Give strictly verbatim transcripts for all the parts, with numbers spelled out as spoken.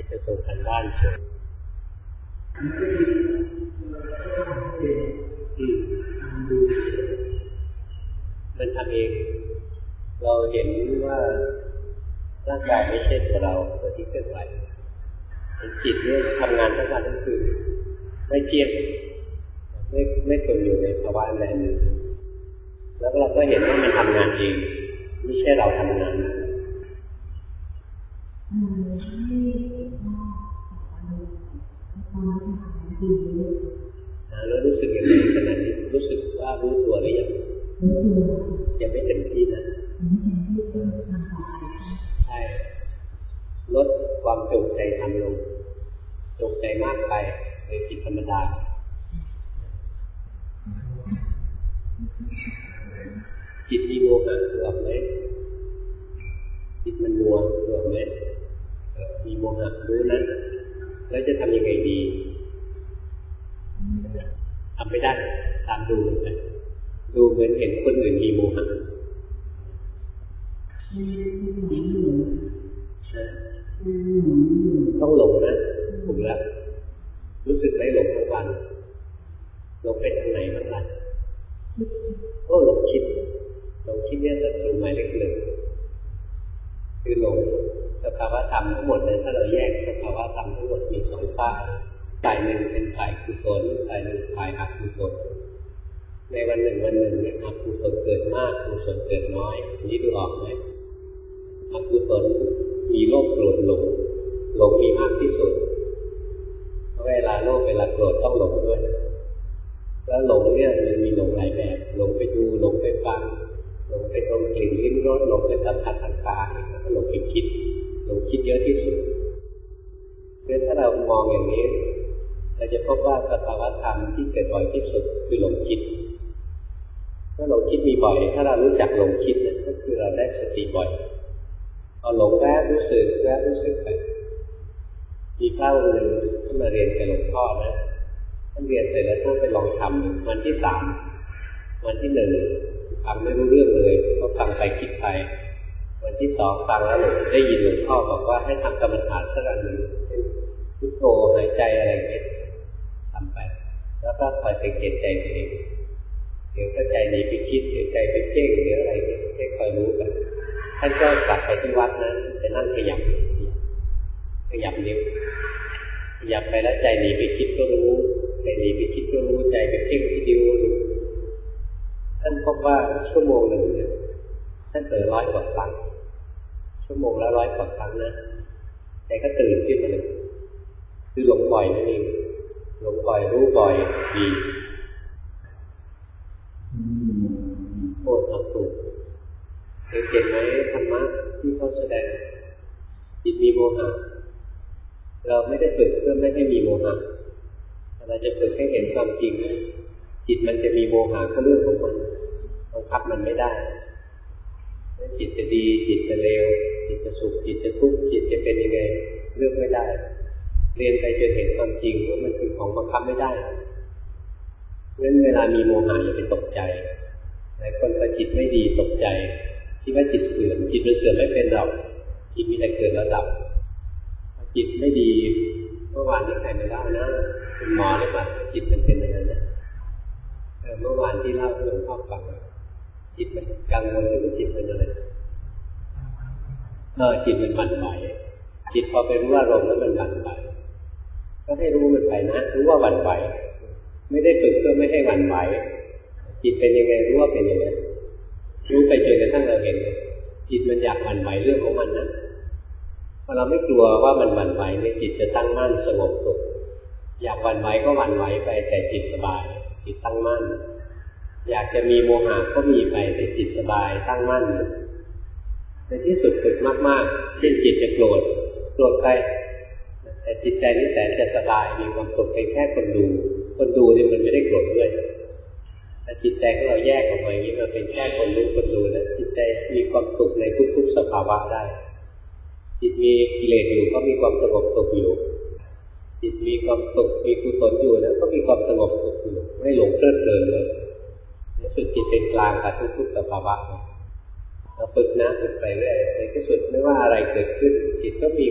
จะส่งกันบ้านเชิญมันทำเองเราเห็นว่าร่างกายไม่ใช่ตัวเราตัวที่เคลื่อนไหวจิตเนี่ยทำงานทั้งวันทั้งคืนไม่เที่ยงไม่ไม่ทนอยู่ในภาวะอะไรนึงแล้วเราก็เห็นว่ามันทำงานเองไม่ใช่เราทำงานแล้วรู้สึกยังไงขณะนี้รู้สึกว่ารู้ตัวหรือยังยังไม่เต็มที่นะใช่ลดความจงใจทำลงจงใจมากไปเลยผิดธรรมดาจิตมีโมหะเกิดไหมจิตมันมัวเกิดไหมมีโมหะรู้นะแล้วจะทำยังไงดีทำไม่ได้ตามดูไปดูเหมือนเห็นคนอื่นมีโมหะต้องหลงนะถูกแล้วรู้สึกไหมหลงทั้งวันหลงไปทางไหนบ้างล่ะก็หลงคิดหลงคิดเนี่ยศัตรูหมายเลขหนึ่งคือหลงสภาวะธรรมทั้งหมดเนี่ยถ้าเราแยกสภาวะธรรมทั้งหมดมีสองฝ่ายฝ่ายหนึ่งเป็นฝ่ายกุศลฝ่ายหนึ่งฝ่ายอกุศลในวันหนึ่งวันหนึ่งเนี่ยอกุศลเกิดมากกุศลเกิดน้อยนี่ดูออกไหมอกุศลมีโลภโกรธหลงหลงมีมากที่สุดเพราะเวลาโลภเวลาโกรธต้องหลงด้วยแล้วหลงเนี่ยมันมีหลงหลายแบบหลงไปดูหลงไปฟังหลงไปดมกลิ่นลิ้มรสหลงไปสัมผัสทางกายแล้วก็หลงไปคิดหลงคิดเยอะที่สุดเพราะถ้าเรามองอย่างนี้เราจะพบว่าสภาวะธรรมที่เกิดบ่อยที่สุดคือหลงคิดถ้าหลงคิดมีบ่อยถ้าเรารู้จักหลงคิดนั่นก็คือเราได้สติบ่อยพอหลงแวบรู้สึกแวบรู้สึกไปมีพระองค์หนึ่งที่มาเรียนกับหลวงพ่อนะท่านเรียนเสร็จแล้วท่านไปลองทำวันที่สามวันที่หนึ่งฟังไม่รู้เรื่องเลยเพราะฟังไปคิดไปวันที่สองฟังแล้วหลวงได้ยินหลวงพ่อบอกว่าให้ทำกรรมฐานสักอันหนึ่งพุทโธหายใจอะไรอย่างเงี้ยทำไปแล้วก็คอยสังเกตใจตัวเองเดี๋ยวก็ใจหนีไปคิดเดี๋ยวใจไปเพ่งเดี๋ยวอะไรเงี้ยให้คอยรู้ไปท่านก็กลับไปที่วัดนั้นจะนั่งขยับขยับนิ้วขยับไปแล้วใจหนีไปคิดก็รู้ใจหนีไปคิดก็รู้ใจไปเพ่งที่ดิ้วรู้ท่านพบว่าชั่วโมงหนึ่งเนี่ยท่านเผลอร้อยกว่าครั้งชั่วโมงละร้อยกว่าครั้งนะใจก็ตื่นขึ้นมาเลยคือหลงบ่อยนั่นเองหลงบ่อยรู้บ่อยดีโอ้ทำถูกเห็นไหมธรรมะที่เขาแสดงจิตมีโมหะเราไม่ได้ฝึกเพื่อไม่ให้มีโมหะเราจะฝึกให้เห็นความจริงนะจิตมันจะมีโมหะก็เรื่องของมันบังคับมันไม่ได้จิตจะดีจิตจะเลวจิตจะสุขจิตจะทุกข์จิตจะเป็นยังไงเลือกไม่ได้เรียนไปจนเห็นความจริงว่ามันคือของบังคับไม่ได้เพราะฉะนั้นเวลามีโมหะอย่าไปตกใจหลายคนพอจิตไม่ดีตกใจคิดว่าจิตเสื่อมจิตมันเสื่อมไม่เป็นหรอกจิตมีแต่เกิดแล้วดับจิตไม่ดีเมื่อวานที่ใครมาเล่านะคุณหมอหรือเปล่าจิตมันเป็นอย่างนั้นนะเมื่อวานที่เล่าให้หลวงพ่อฟังจิตมันกังวลหรือจิตมันอะไรเออจิตมันหวั่นไหวจิตพอไปรู้ว่าอารมณ์แล้วมันหวั่นไหวก็ให้รู้มันไปนะรู้ว่าหวั่นไหวไม่ได้ฝึกเพื่อไม่ให้หวั่นไหวจิตเป็นยังไงรู้ว่าเป็นยังไงรู้ไปจนกระทั่งเราเห็นจิตมันอยากหวั่นไหวเรื่องของมันนะพอเราไม่กลัวว่ามันหวั่นไหวเนี่ยจิตจะตั้งมั่นสงบสุขอยากหวั่นไหวก็หวั่นไหวไปแต่จิตสบายจิตตั้งมั่นอยากจะมีโมหะก็มีไปแต่จิตสบายตั้งมั่นในที่สุดฝึกมากๆเช่นจิตจะโกรธโกรธไปแต่จิตใจนี่แสนจะสบายมีความสุขเป็นแค่คนดูคนดูนี่มันไม่ได้โกรธด้วยแต่จิตใจของเราแยกออกมาอย่างนี้มันเป็นแค่คนรู้คนดูนะจิตใจมีความสุขในทุกๆสภาวะได้จิตมีกิเลสอยู่ก็มีความสงบสุขอยู่จิตมีความสุขมีกุศลอยู่นะก็มีความสงบสุขอยู่ไม่หลงเพลิดเพลินเลยในสุดจิตเป็นกลางกับทุกๆสภาวะเราฝึกนะฝึกไปเรื่อยในที่สุดไม่ว่าอะไรเกิดขึ้นจิตก็มี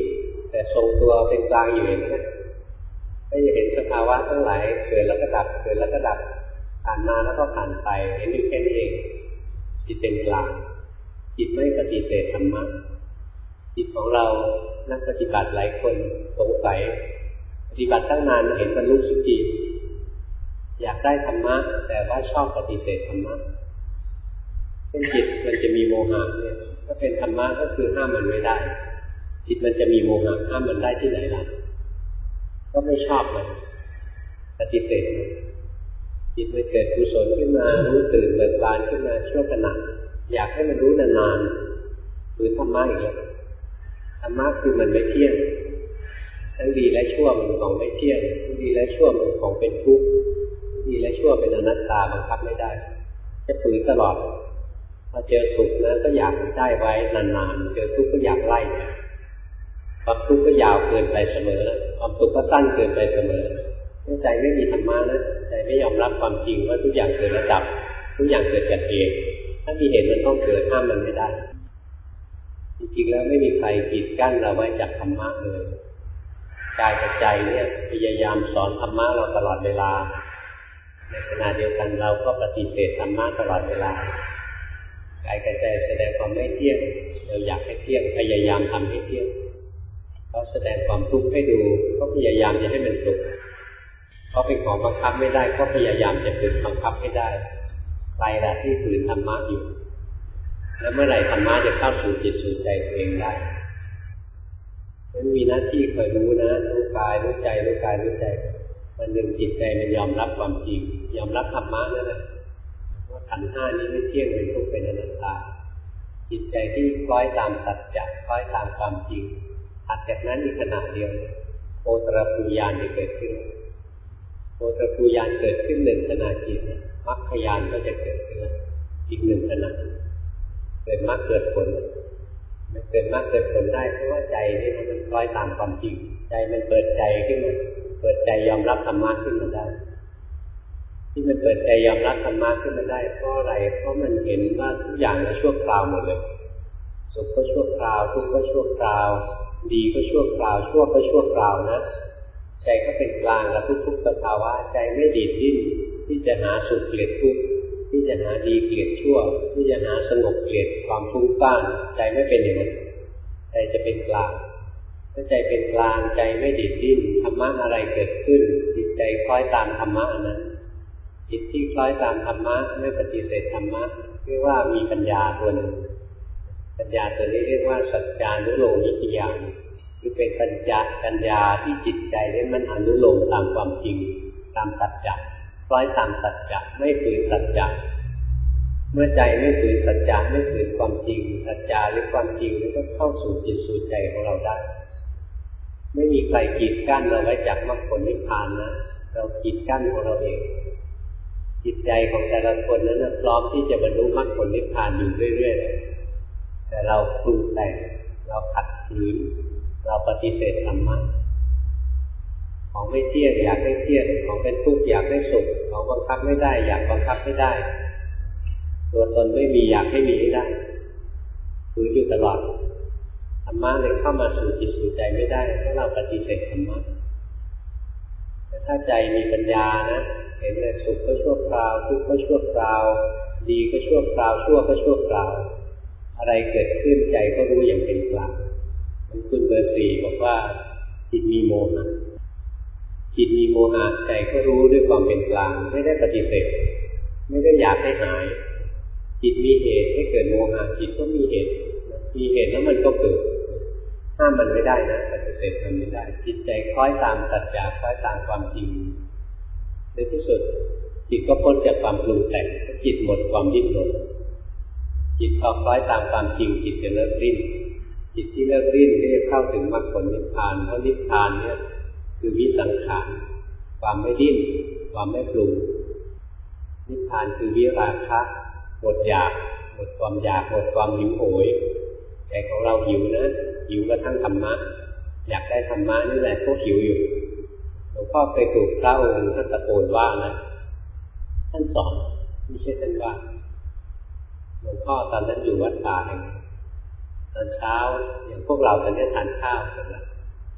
แต่ทรงตัวเป็นกลางอยู่อย่างนี้ก็จะเห็นสภาวะทั้งหลายเกิดแล้วก็ดับเกิดแล้วก็ดับผ่านมาแล้วก็ผ่านไปเห็นอยู่แค่นี้เองจิตเป็นกลางจิตไม่ปฏิเสธธรรมะจิตของเรานักปฏิบัติหลายคนสงสัยปฏิบัติตั้งนานเห็นบรรลุสุคติอยากได้ธรรมะแต่ว่าชอบปฏิเสธธรรมะเช่นจิตมันจะมีโมหะเนี่ยถ้าเป็นธรรมะก็คือห้ามมันไม่ได้จิตมันจะมีโมหะห้ามมันได้ที่ไหนล่ะก็ไม่ชอบมันปฏิเสธมันจิตมันเกิดกุศลขึ้นมารู้ตื่นเบิกบานขึ้นมาชั่วขณะอยากให้มันรู้นานๆหรือธรรมะอีกแล้วธรรมะคือมันไม่เที่ยงทั้งดีและชั่วมันของไม่เที่ยงทั้งดีและชั่วมันของเป็นทุกข์ทั้งดีและชั่วเป็นอนัตตาบังคับไม่ได้จะฝืนตลอดพอเจอสุขนะก็อยากได้ไว้นานๆเจอทุกข์ก็อยากไล่ความทุกข์ก็ยาวเกินไปเสมอความทุกข์ก็สั้นเกินไปเสมอใจไม่มีธรรมะนะใจไม่ยอมรับความจริงว่าทุกอย่างเกิดและดับทุกอย่างเกิดจากเหตุถ้ามีเหตุมันต้องเกิดห้ามมันไม่ได้จริงๆแล้วไม่มีใครกีดกั้นเราไว้จากธรรมะเลยกายกับใจเนี่ยพยายามสอนธรรมะเราตลอดเวลาในขณะเดียวกันเราก็ปฏิเสธธรรมะตลอดเวลากายกับใจแสดงความไม่เที่ยงเราอยากให้เที่ยงพยายามทำให้เที่ยงเขาแสดงความทุกข์ให้ดูก็พยายามจะให้มันสุขเขาเป็นของบังคับไม่ได้ก็พยายามจะฝืนบังคับให้ได้ใครล่ะที่ฝืนธรรมะอยู่แล้วเมื่อไหร่ธรรมะจะเข้าสู่จิตสู่ใจตัวเองได้มันมีหน้าที่คอยรู้นะรู้กายรู้ใจรู้กายรู้ใจมันดึงจิตใจมันยอมรับความจริงยอมรับธรรมะนั่นแหละว่าขันธ์ห้านี้ไม่เที่ยงเป็นทุกข์เป็นอนัตตาจิตใจที่คล้อยตามสัจจะคล้อยตามความจริงถัดจากนั้นอีกขณะเดียวโอตรภูญาณจะเกิดขึ้นโอตรภูญาณเกิดขึ้นหนึ่งขณะจิตมรรคญาณก็จะเกิดขึ้นอีกหนึ่งขณะเกิดมรรคเกิดผลมันเกิดมรรคเกิดผลได้เพราะว่าใจนี่มันคล้อยตามความจริงใจมันเปิดใจขึ้นมาเปิดใจยอมรับธรรมะขึ้นมาได้ที่มันเปิดใจยอมรับธรรมะขึ้นมาได้เพราะอะไรเพราะมันเห็นว่าทุกอย่างมันชั่วคราวหมดเลยสุขก็ชั่วคราวทุกข์ก็ชั่วคราวดีก็ชั่วคราวชั่วก็ชั่วคราวนะใจก็เป็นกลางกับทุกๆสภาวะใจไม่ดีดดิ้นที่จะหาสุขเกลียดทุกข์ที่จะหาดีเกลียดชั่วที่จะหาสงบเกลียดความฟุ้งซ่านใจไม่เป็นอย่างนั้นใจจะเป็นกลางถ้าใจเป็นกลางใจไม่ดีดดิ้นธรรมะอะไรเกิดขึ้นจิตใจคล้อยตามธรรมะนั้นจิตที่คล้อยตามธรรมะไม่ปฏิเสธธรรมะเรียกว่ามีปัญญาตัวหนึ่งปัญญาตัวนี้เรียกว่าสัจจานุโลมนิยามคือเป็นปัญญาปัญญาที่จิตใจนี้มันอนุโลมตามความจริงตามสัจจะคล้อยตามสัจจะไม่ฝืนสัจจะเมื่อใจไม่ฝืนสัจจะไม่ฝืนความจริงสัจจะหรือความจริงมันก็เข้าสู่จิตสู่ใจของเราได้ไม่มีใครกีดกั้นเราไว้จากมรรคผลนิพพานนะเรากีดกั้นของเราเองจิตใจของแต่ละคนนั้นพร้อมที่จะบรรลุมรรคผลนิพพานอยู่เรื่อยๆแต่เราปรุงแต่งเราขัดขืนเราปฏิเสธธรรมะของไม่เที่ยงอยากให้เที่ยงของเป็นทุกข์อยากให้สุขของบังคับไม่ได้อยากบังคับไม่ได้ตัวตนไม่มีอยากให้มีให้ได้ฝืนอยู่ตลอดธรรมะเลยเข้ามาสู่จิตสู่ใจไม่ได้เพราะเราปฏิเสธธรรมะแต่ถ้าใจมีปัญญานะเห็นเลยสุขก็ชั่วคราวทุกข์ก็ชั่วคราวดีก็ชั่วคราวชั่วก็ชั่วคราวอะไรเกิดขึ้นใจก็รู้อย่างเป็นกลางมันคุณเบอร์สี่บอกว่าจิตมีโมหะจิตมีโมหะใจก็รู้ด้วยความเป็นกลางไม่ได้ปฏิเสธไม่ได้อยากให้หายจิตมีเหตุให้เกิดโมหะจิตก็มีเหตุมีเหตุแล้วมันก็เกิดห้ามมันไม่ได้นะปฏิเสธมันไม่ได้จิตใจคล้อยตามสัจจะคล้อยตามความจริงในที่สุดจิตก็พ้นจากความปรุงแต่งจิตหมดความดิ้นรนจิตพอคล้อยตามความจริงจิตจะเลิกดิ้นจิตที่เลิกดิ้นที่เข้าถึงมรรคผลนิพพานเพราะนิพพานเนี่ยคือวิสังขารความไม่ดิ้นความไม่ปรุงนิพพานคือวิราคะหมดอยากหมดความอยากหมดความหิวโหยใจของเราหิวนะหิวกระทั่งธรรมะอยากได้ธรรมะนี่แหละก็หิวอยู่หลวงพ่อเคยถูกพระองค์ท่านตะโกนว่านะท่านสอนไม่ใช่ท่านว่าหลวงพ่อตอนนั้นอยู่วัดป่าแห่งตอนเช้าอย่างพวกเราตอนนี้ทานข้าวเสร็จแล้ว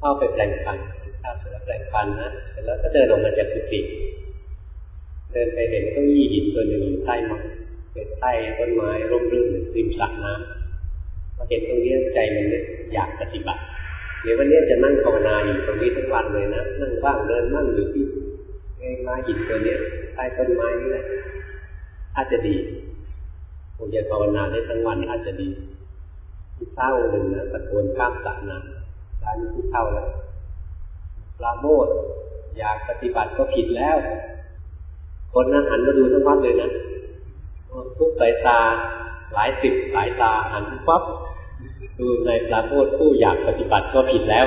เข้าไปแปลงฟันข้าวเสร็จแล้วแปลงฟันนะเสร็จแล้วก็เดินออกมาจากกุฏิเดินไปเห็นเก้าอี้หินตัวหนึ่งอยู่ใต้ไม้เป็นใต้ต้นไม้ร่มรื่นริมสระน้ำพอเห็นตรงนี้ใจมันเนี่ยอยากปฏิบัติเดี๋ยววันนี้จะนั่งภาวนาอยู่ตรงนี้ทั้งวันเลยนะนั่งบ้างเดินนั่งอยู่ที่ไม้หินตัวนี้ใต้ต้นไม้นี่แหละอาจจะดีผมจะภาวนาได้ทั้งวันอาจจะดีที่เศร้าหนึ่งนะตะโกนข้ามสระน้ำร้านนี้ที่เศร้าแล้วปราโมทย์อยากปฏิบัติก็ผิดแล้วคนนั้นหันมาดูทั้งวัดเลยนะทุกสายตาหลายสิบสายตาหันปั๊บดูในปราโมทย์ผู้อยากปฏิบัติก็ผิดแล้ว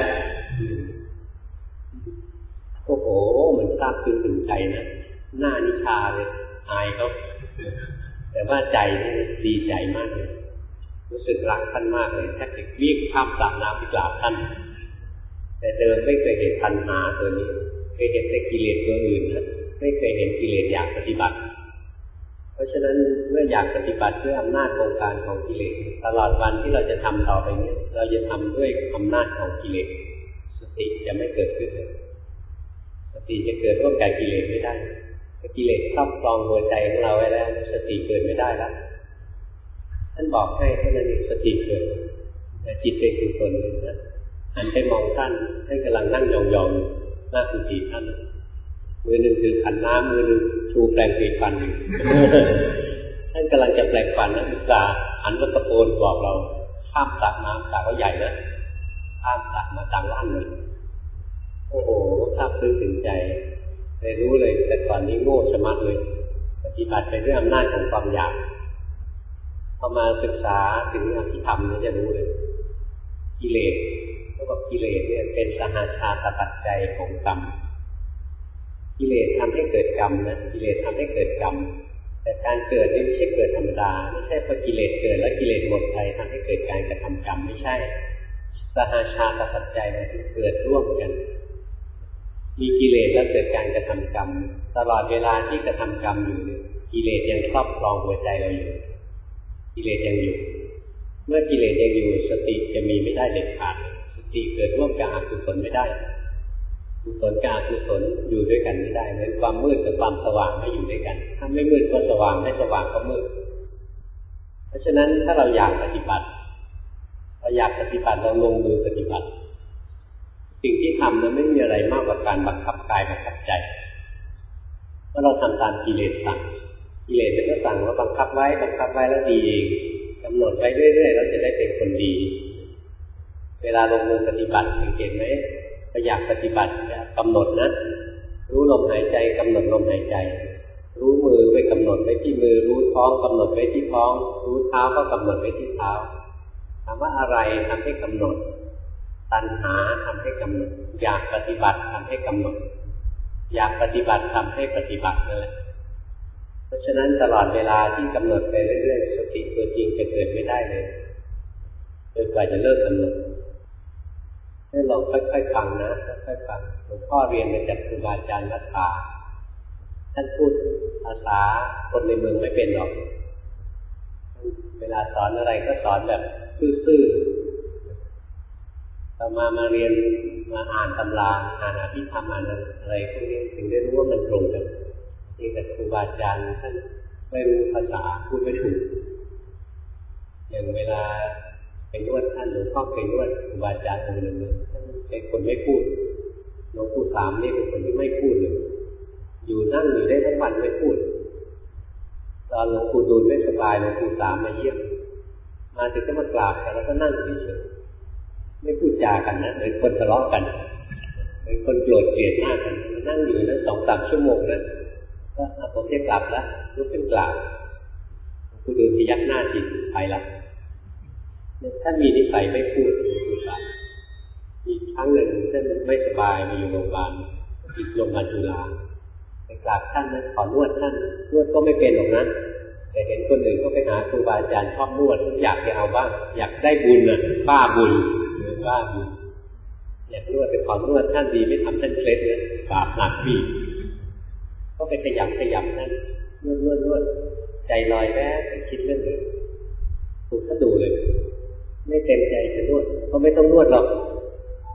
โอ้โหมันซาบซึ้งถึงใจนะหน้านิชาเลยอายเขาแต่ว่าใจนี่ดีใจมากเลยรู้สึกรักท่านมากเลยแทบจะวิ่งข้ามสระน้ำไปกราบท่านแต่เดิมไม่เคยเห็นตัณหาตัวนี้เคยเห็นแต่กิเลสตัวอื่นนะไม่เคยเห็นกิเลสอยากปฏิบัติเพราะฉะนั้นเมื่ออยากปฏิบัติด้วยอำนาจของการของกิเลสตลอดวันที่เราจะทำต่อไปนี้เราจะทำด้วยอำนาจของกิเลสสติจะไม่เกิดขึ้นสติจะเกิดร่วมกับกิเลสไม่ได้ถ้ากิเลสครอบครองหัวใจของเราไว้แล้วสติเกิดไม่ได้แล้วท่านบอกให้ท่านนั้นสติเกิดแต่จิตเป็นคือคนหนึ่งนะหันไปมองท่านท่านกำลังนั่งยองๆหน้ากุฏิท่านมือหนึ่งถือขันน้ำมือหนึ่งชูแปรงสีฟันอยู่ท่านกำลังจะแปรงฟันนะอุตส่าห์หันมาตะโกนบอกเราข้ามสระน้ำสระก็ใหญ่นะข้ามสระมาต่างลั่นเลยโอ้โหซาบซึ้งถึงใจเลยรู้เลยแต่ก่อนนี้โง่ชะมัดเลยปฏิบัติไปด้วยอำนาจของความอยากพอมาศึกษาถึงอภิธรรมนี่จะรู้เลยกิเลสเขาบอกกิเลสเนี่ยเป็นสหชาตปัจจัยของกรรมกิเลสทำให้เกิดกรรมนะกิเลสทำให้เกิดกรรมแต่การเกิดนี่ไม่ใช่เกิดธรรมดาไม่ใช่พอกิเลสเกิดแล้วกิเลสหมดไปทำให้เกิดการกระทำกรรมไม่ใช่สหชาตปัจจัยมันเกิดร่วมกันมีกิเลสแล้วเกิดการกระทำกรรมตลอดเวลาที่กระทำกรรมอยู่กิเลสยังครอบครองหัวใจเราอยู่กิเลสยังอยู่เมื่อกิเลสยังอยู่สติจะมีไม่ได้เด็ดขาดสติเกิดร่วมกับอกุศลไม่ได้กุศลกับอกุศลอยู่ด้วยกันไม่ได้เหมือนความมืดกับความสว่างไม่อยู่ด้วยกันถ้าไม่มืดก็สว่างไม่สว่างก็มืดเพราะฉะนั้นถ้าเราอยากปฏิบัติเราอยากปฏิบัติเราลงมือปฏิบัติสิ่งที่ทำนั้นไม่มีอะไรมากกว่าการบังคับกายบังคับใจเพราะเราทำตามกิเลสสั่งกิเลสมันก็สั่งว่าบังคับไว้บังคับไว้แล้วดีเองกำหนดไว้เรื่อยๆแล้วจะได้เป็นคนดีเวลาลงมือปฏิบัติสังเกตไหมถ้าอยากปฏิบัติกำหนดนะรู้ลมหายใจกำหนดลมหายใจรู้มือไว้กำหนดไว้ที่มือรู้ท้องกำหนดไว้ที่ท้องรู้เท้าก็กำหนดไว้ที่เท้าถามว่าอะไรทำให้กำหนดตัณหาทำให้กำหนดอยากปฏิบัติทำให้กำหนดอยากปฏิบัติทำให้ปฏิบัตินั่นแหละเพราะฉะนั้นตลอดเวลาที่กำหนดไปเรื่อยๆสติตัวจริงจะเกิดไม่ได้เลยจนกว่าจะเลิกกำหนดให้ลองค่อยๆฟังนะค่อยๆฟังหลวงพ่อเรียนมาจากครูบาอาจารย์รัตถาท่านพูดภาษาคนในเมืองไม่เป็นหรอกเวลาสอนอะไรก็สอนแบบซื่อๆต่อมามาเรียนมาอ่านตำราอ่านอภิธรรมอ่านอะไรพวกนี้ถึงได้รู้ว่ามันตรงกันนี่แต่ครูบาอาจารย์ท่านไม่รู้ภาษาพูดไม่ถูกอย่างเวลาไปนวดท่านหลวงพ่อไปนวดครูบาอาจารย์องค์หนึ่งท่านเป็นคนไม่พูดหลวงปู่สามนี่เป็นคนที่ไม่พูดเลยอยู่นั่งอยู่ได้ทั้งวันไม่พูดตอนหลวงปู่ดูลไม่สบายหลวงปู่สามมาเยี่ยมมาถึงก็มากราบกันแล้วก็นั่งเฉยๆไม่พูดจากันนะเหมือนคนทะเลาะกันเหมือนคนโกรธเกลียดหน้ากันนั่งอยู่นั้นสองสามชั่วโมงนะก็เอาผมจะกลับแล้วลุกขึ้นกราบหลวงปู่ดูลพยักหน้าจิตไปละท่านมีนิสัยไม่พูดอีกครั้งหนึ่งท่านไม่สบายมาอยู่โรงพยาบาลติดโรงพยาบาลจุฬาไปกราบท่านนะขอนวดท่านนวดก็ไม่เป็นหรอกนะแต่เห็นคนอื่นก็ไปหาครูบาอาจารย์ชอบนวดอยากจะเอาบ้างอยากได้บุญน่ะบ้าบุญหรือบ้าบุญอยากนวดไปขอนวดท่านดีไม่ทำท่านเคล็ดนะบาปหนักพี่ก็ไปขยำขยำท่านนวดนวดนวดใจลอยแวบไปคิดเรื่องอื่นถูกท่านดูเลยไม่เต็มใจจะนวดเขาไม่ต้องนวดหรอก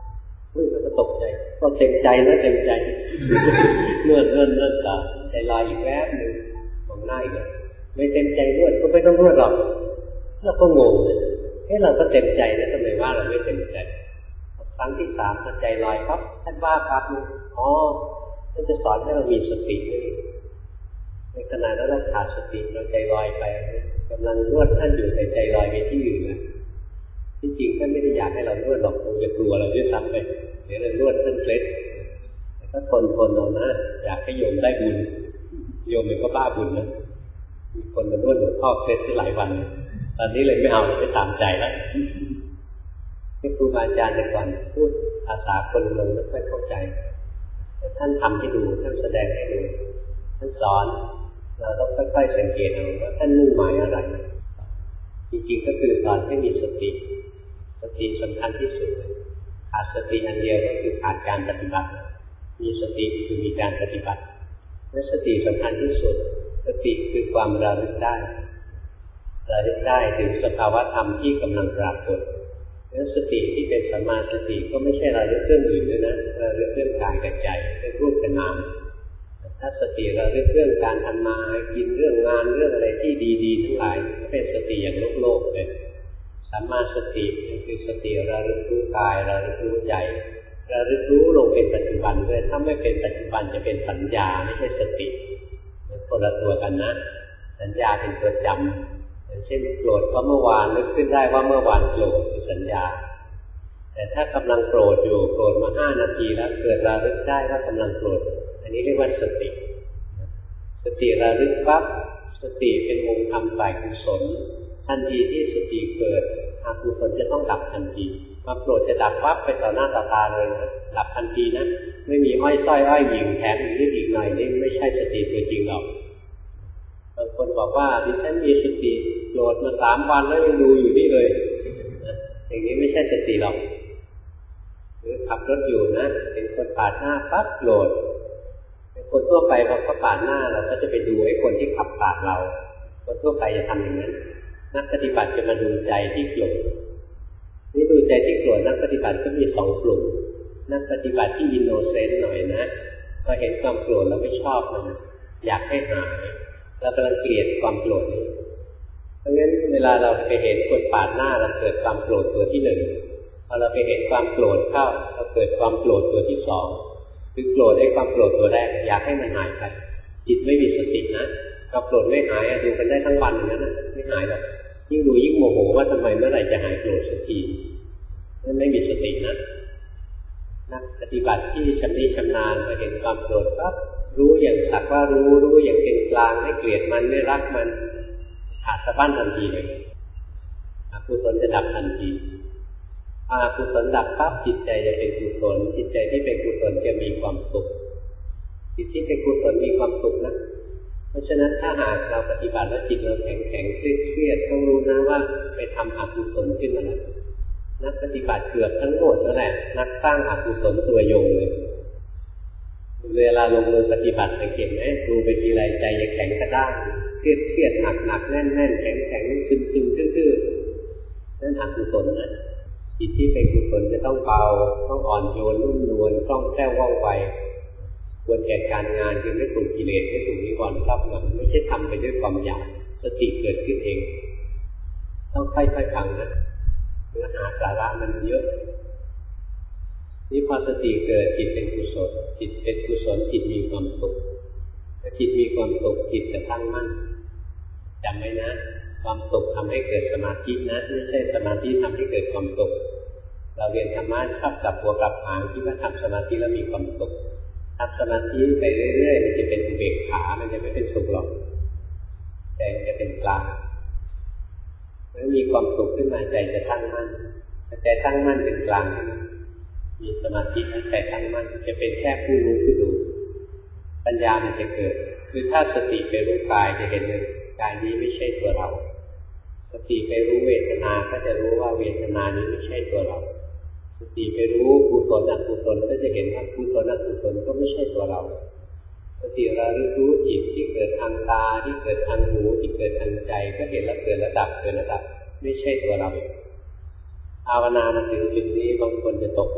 อุ้ยเราก็ตกใจก็เต็มใจนะเต็มใจนวดนวดนวดต่อใจลอยอีกแวบหนึ่งมองหน้าอีกแล้วไม่เต็มใจนวดก็ไม่ต้องนวดหรอกเราก็งงเลยเฮ้ยเราก็เต็มใจนะทำไมว่าเราไม่เต็มใจครั้งที่สามพอใจลอยครับท่านว่าครับอ๋อท่านจะสอนให้เรามีสติด้วยในขณะนั้นเราขาดสติเราใจลอยไปกำลังนวดท่านอยู่แต่ใจลอยไปที่อื่นนะที่จริงท่านไม่ได้อยากให้เรานวดหรอกคงจะกลัวเราด้วยซ้ำไปเดี๋ยวเรานวดท่านเคล็ดแต่ก็ทนทนเอานะอยากให้โยมได้บุญโยมมันก็บ้าบุญนะมีคนมานวดหลวงพ่อเคล็ดที่หลายวันตอนนี้เลยไม่เอาไม่ตามใจแล้วที่ครูบาอาจารย์แต่ก่อนพูดภาษาคนเมืองไม่ค่อยเข้าใจแต่ท่านทำให้ดูท่านแสดงให้ดูท่านสอนเราต้องค่อยๆสังเกตเอาว่าท่านมุ่งหมายอะไรจริงๆก็คือตอนให้มีสติสติสำคัญที่สุดขาดสติอันเดียวก็คือขาดการปฏิบัติมีสติคือมีการปฏิบัติและสติสำคัญที่สุดสติคือความระลึกได้ระลึกได้ถึงสภาวะธรรมที่กำลังปรากฏแล้วสติที่เป็นสัมมาสติก็ไม่ใช่ระลึกเรื่องอื่นด้วยนะระลึกเรื่องกายกับใจเรื่องรูปกับนามถ้าสติระลึกเรื่องการทำมากินเรื่องงานเรื่องอะไรที่ดีๆทั้งหลายก็เป็นสติอย่างโลกโลกเลยสัมมาสติคือสติระลึกรู้กายระลึกรู้ใจระลึกรู้ลงเป็นปัจจุบันด้วยถ้าไม่เป็นปัจจุบันจะเป็นสัญญาไม่ใช่สติคนละตัวกันนะสัญญาเป็นตัวจำอย่างเช่นโกรธเพราะเมื่อวานนึกขึ้นได้ว่าเมื่อวานโกรธคือสัญญาแต่ถ้ากำลังโกรธอยู่โกรธมาห้านาทีแล้วเกิดระลึกได้ว่ากำลังโกรธอันนี้เรียกว่าสติสติระลึกปั๊บสติเป็นวงธรรมฝ่ายกุศลทันทีที่สติเกิดอกุศลจะต้องดับทันทีความโกรธจะดับปั๊บไปต่อหน้าต่อตาเลยนะดับทันทีนะไม่มีอ้อยส้อยอ้อยหยิ่งแถมอีกนิดอีกหน่อยนี่ไม่ใช่สติตัวจริงหรอกบางคนบอกว่าดิฉันมีสติโกรธมาสามวันแล้วยังดูอยู่นี่เลยอย่างนี้ไม่ใช่สติหรอกหรือขับรถอยู่นะเป็นคนปาดหน้าปั๊บโกรธเป็นคนทั่วไปพอเขาปาดหน้าเราก็จะไปดูไอ้คนที่ขับปาดเราคนทั่วไปจะทำอย่างนั้นนักปฏิบัติจะมาดูใจที่โกรธนี่ดูใจที่โกรธนักปฏิบัติก็มีสองกลุ่มนักปฏิบัติที่อินโนเซนต์หน่อยนะพอเห็นความโกรธแล้วไม่ชอบมันอยากให้หายเรากำลังเกลียดความโกรธนี้เพราะงั้นเวลาเราไปเห็นคนปาดหน้าเราเกิดความโกรธตัวที่หนึ่งพอเราไปเห็นความโกรธเข้าเราเกิดความโกรธตัวที่สองคือโกรธได้ความโกรธตัวแรกอยากให้มันหายไปจิตไม่มีสตินะความโกรธไม่หายดูกันได้ทั้งวันอย่างนั้นไม่หายหรอกยิ่งดูยิ่งโมโหว่าทำไมเมื่อไหร่จะหายโกรธสักทีนั่นไม่มีสตินะนักปฏิบัติที่ชำนิชำนาญพอเห็นความโกรธปั๊บรู้อย่างสักว่ารู้รู้อย่างเป็นกลางไม่เกลียดมันไม่รักมันขาดสะบั้นทันทีเลยอกุศลจะดับทันทีอกุศลดับปั๊บจิตใจจะเป็นกุศลจิตใจที่เป็นกุศลจะมีความสุขจิตที่เป็นกุศลมีความสุขนะเพราะฉะนั้นถ้าหากเราปฏิบัติแล้วจิตเราแข็งแข็งเครียดเครียดต้องรู้นะว่าไปทำอกุศลขึ้นมาแล้วนักปฏิบัติเกือบทั้งหมดนั่นแหละนักสร้างอกุศลตัวยงเลยเวลาลงมือปฏิบัติสังเกตไหมดูไปทีไรใจจะแข็งกระด้างเครียดเครียดหนักหนักแน่นแน่นแข็งแข็งซึมซึมทื่อๆนั่นอกุศลนะจิตที่เป็นกุศลจะต้องเบาต้องอ่อนโยนนุ่มนวลคล่องแคล่วว่องไวควรแก่การงานจึงไม่ถูกกิเลสไม่ถูกนิวรณ์ครอบงำไม่ใช่ทำไปด้วยความอยากสติเกิดขึ้นเองต้องค่อยๆฟังนะเนื้อหาสาระมันเยอะนี่พอสติเกิดจิตเป็นกุศลจิตเป็นกุศลจิตมีความสุขถ้าจิตมีความสุขจิตจะตั้งมั่นจำไว้นะความสุขทำให้เกิดสมาธินะไม่ใช่สมาธิทำให้เกิดความสุขเราเรียนธรรมะชอบกลับหัวกลับหางที่ว่าทำสมาธิแล้วมีความสุขทำสมาธิไปเรื่อยๆมันจะเป็นอุเบกขามันจะไม่เป็นสุขหรอกใจจะเป็นกลางเมื่อมีความสุขขึ้นมาใจจะตั้งมั่นใจตั้งมั่นเป็นกลางมีสมาธิใจตั้งมั่นจะเป็นแค่ผู้รู้ผู้ดูปัญญามันจะเกิดคือถ้าสติไปรู้กายจะเห็นเลยกายนี้ไม่ใช่ตัวเราสติไปรู้เวทนาก็จะรู้ว่าเวทนานี้ไม่ใช่ตัวเราสติไปรู้กุศลอกุศลก็จะเห็นว่ากุศลอกุศลก็ไม่ใช่ตัวเราสติระลึกรู้จิตที่เกิดทางตาที่เกิดทางหูที่เกิดทางใจก็เห็นแล้วเกิดระดับเกิดระดับไม่ใช่ตัวเราภาวนามาถึงจุดนี้บางคนจะตกอกตก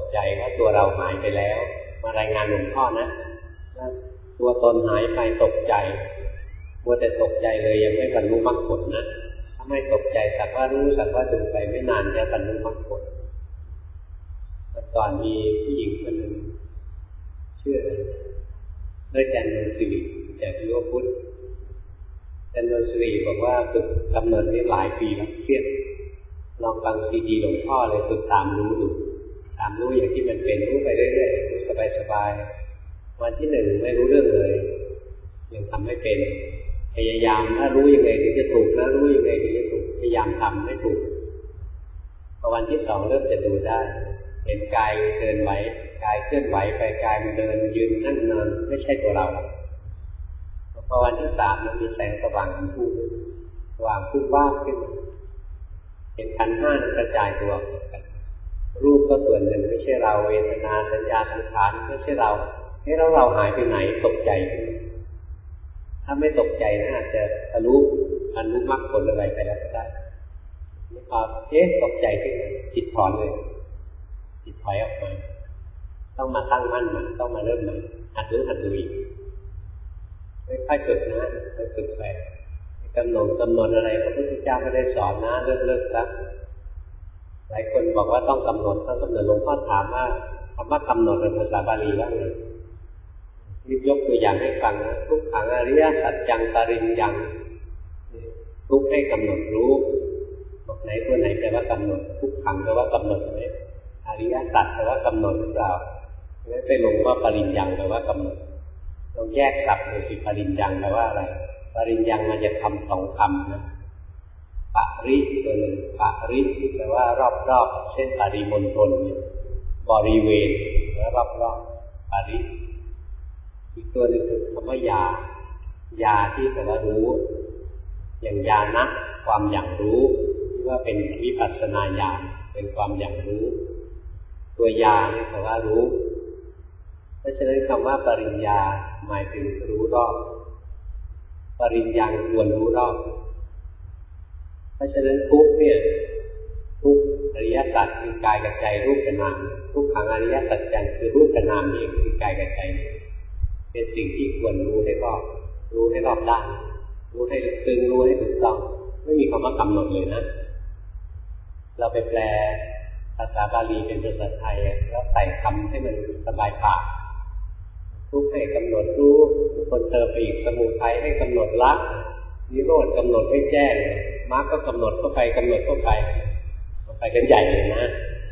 ใจว่าตัวเราหายไปแล้วมารายงานหลวงพ่อนะว่าตัวตนหายไปตกใจมัวแต่ตกใจเลยยังไม่บรรลุมรรคผลนะถ้าไม่ตกใจสักว่ารู้สักว่าดูไปไม่นานจะบรรลุมรรคผลก่อนมีผู้หญิงคนหนึ่งชื่อด้วยจันทร์สิริจากยุวพุทธจันทร์สิริบอกว่าฝึกกำเนิดนี่หลายปีแล้วเครียดลองฟังซีดีหลวงพ่อเลยฝึกตามรู้ดูตามรู้อย่างที่มันเป็นรู้ไปเรื่อยๆรู้สบายๆวันที่หนึ่งไม่รู้เรื่องเลยยังทำไม่เป็นพยายามถ้ารู้ยังไงถึงจะถูกนะรู้ยังไงถึงจะถูกพยายามทำไม่ถูกพอวันที่สองเริ่มจะดูได้เห็นกายเดินไหวกายเคลื่อนไหวไปกายมันเดินยืนนั่งนอนไม่ใช่ตัวเราพอวันที่สามมันมีแสงสว่างพุ่งสว่างพุ่งว่างขึ้นเห็นขันธ์ห้านั้นกระจายตัวกันรูปก็ส่วนหนึ่งไม่ใช่เราเวทนาสัญญาสังขารไม่ใช่เราให้เราเราหายไปไหนตกใจถ้าไม่ตกใจนะอาจจะทะลุบรรลุมรรคผลอะไรไปแล้วก็ได้นี่พอเอ๊ะตกใจขึ้นจิตถอนเลยจิตถอยออกมาต้องมาตั้งมั่นมันต้องมาเริ่มใหม่หัดรู้หัดดูอีกค่อยๆฝึกนะค่อยๆฝึกไปกำหนดกำหนดอะไรพระพุทธเจ้าไม่ได้สอนนะเลิกเลิกซะหลายคนบอกว่าต้องกำหนดต้องกำหนดหลวงพ่อถามว่าคำว่ากำหนดเป็นภาษาบาลีว่าไงยกตัวอย่างให้ฟังนะทุกขังอริยสัจจังตริญญังทุกให้กำหนดรู้บอกไหนตัวไหนแปลว่ากำหนดทุกขังแปลว่ากำหนดไหมอริยสัจแปลว่ากำหนดหรือเปล่าแล้วไปลงว่าปริญญังแปลว่ากำหนดต้องแยกศัพท์เลยสิปริญญังแปลว่าอะไรปริญญังมันจะคำสองคำนะปริตัวหนึ่งปริแปลว่ารอบๆเช่นปริมณฑลบริเวณแล้วรอบๆปริอีกตัวหนึ่งคือคำว่ายายาที่แปลว่ารู้อย่างญาณนะความอย่างรู้ที่ว่าเป็นวิปัสสนาญาณเป็นความอย่างรู้ตัวยาเนี่ยแปลว่ารู้เพราะฉะนั้นคำว่าปริญญาหมายถึงรู้รอบปริญญาควรรู้รอบเพราะฉะนั้นทุกเนี่ยทุกอริยสัจคือกายกับใจรูปกับนามทุกขังอริยสัจจังคือรูปกับนามเองคือกายกับใจเป็นสิ่งที่ควรรู้ให้รอบรู้ให้รอบด้านรู้ให้ลึกซึ้งรู้ให้ถูกต้องไม่มีคำว่ากำหนดเลยนะเราไปแปลภาษาบาลีเป็นภาษาไทยแล้วใส่คำให้มันสบายปากทุกให้กำหนดรู้ทุกคนเติมไปอีกสมุทัยให้กำหนดละนิโรธกำหนดให้แจ้งมรรคก็กำหนดเข้าไปกำหนดเข้าไปไปกันใหญ่เลยนะ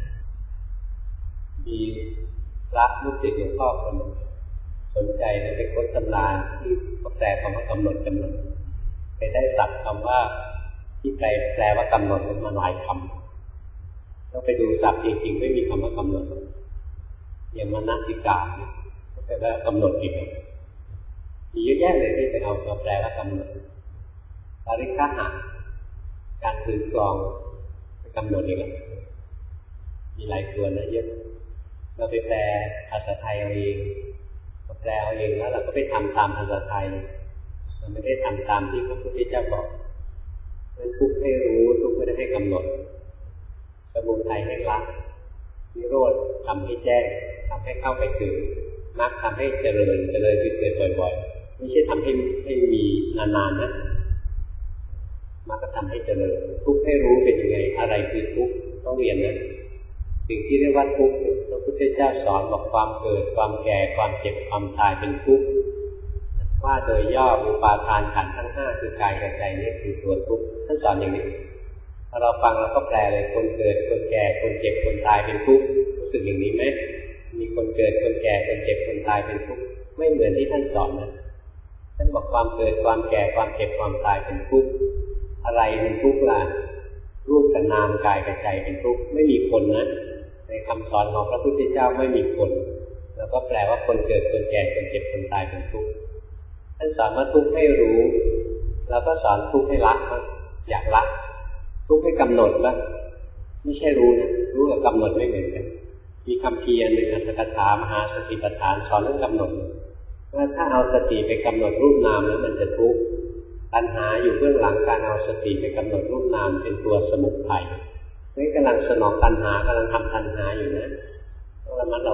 มีพระลูกศิษย์หลวงพ่อคนหนึ่งสนใจนะไปค้นตำราที่เขาแปลคำว่ากำหนดกำหนดไปได้ศัพท์คำว่าที่แปลแปลว่ากำหนดมันหลายคำต้องไปดูศัพท์จริงๆไม่มีคำว่ากำหนดอย่างมนสิกาเนี่ยแปลว่ากำหนดอีกมีเยอะแยะเลยที่ไปเอามาแปลว่ากำหนดปริฆะหะการถือกลองกำหนดอีกแล้วมีหลายตัวนะเยอะเราไปแปลภาษาไทยเอาเองเราแปลเอาเองแล้วเราก็ไปทำตามภาษาไทยเราไม่ได้ทำตามที่พระพุทธเจ้าบอกนั้นทุกให้รู้ทุกไม่ได้ให้กำหนดสมุทัยให้ละนิโรธทำให้แจ้งทำให้เข้าไปถึงมรรคทำให้เจริญเจริญคือเกิดบ่อยๆไม่ใช่ทำให้ให้มีนานๆนะมรรคทำให้เจริญทุกให้รู้เป็นยังไงอะไรคือทุกต้องเรียนนะสิ่งที่เรียกว่าทุกข์พระพุทธเจ้าสอนบอกความเกิดความแก่ความเจ็บความตายเป็นทุกข์ว่าโดยย่ออุปาทานขันธ์ทั้งห้าคือกายกับใจนี่คือตัวทุกข์ท่านสอนอย่างนี้พอเราฟังเราก็แปลเลยคนเกิดคนแก่คนเจ็บคนตายเป็นทุกข์รู้สึกอย่างนี้ไหมมีคนเกิดคนแก่คนเจ็บคนตายเป็นทุกข์ไม่เหมือนที่ท่านสอนนะท่านบอกความเกิดความแก่ความเจ็บความตายเป็นทุกข์อะไรเป็นทุกข์ล่ะรูปกับนามกายกับใจเป็นทุกข์ไม่มีคนนะในคำสอนของพระพุทธเจ้าไม่มีคนแล้วก็แปลว่าคนเกิดคนแก่คนเจ็บคนตายเป็นทุกข์ท่านสอนว่าทุกข์ให้รู้แล้วก็สอนทุกข์ให้ละอยากละทุกข์ให้กำหนดบ้างไม่ใช่รู้นะรู้กับกำหนดไม่เหมือนกันมีคำเพียรหนึ่งอัตถกถามหาสติปัฏฐานสอนเรื่องกำหนดว่าถ้าเอาสติไปกำหนดรูปนามแล้วมันจะทุกข์ตัณหาอยู่เบื้องหลังการเอาสติไปกำหนดรูปนามเป็นตัวสมุทัยนี่กำลังสนองตัณหากำลังทำตัณหาอยู่นะ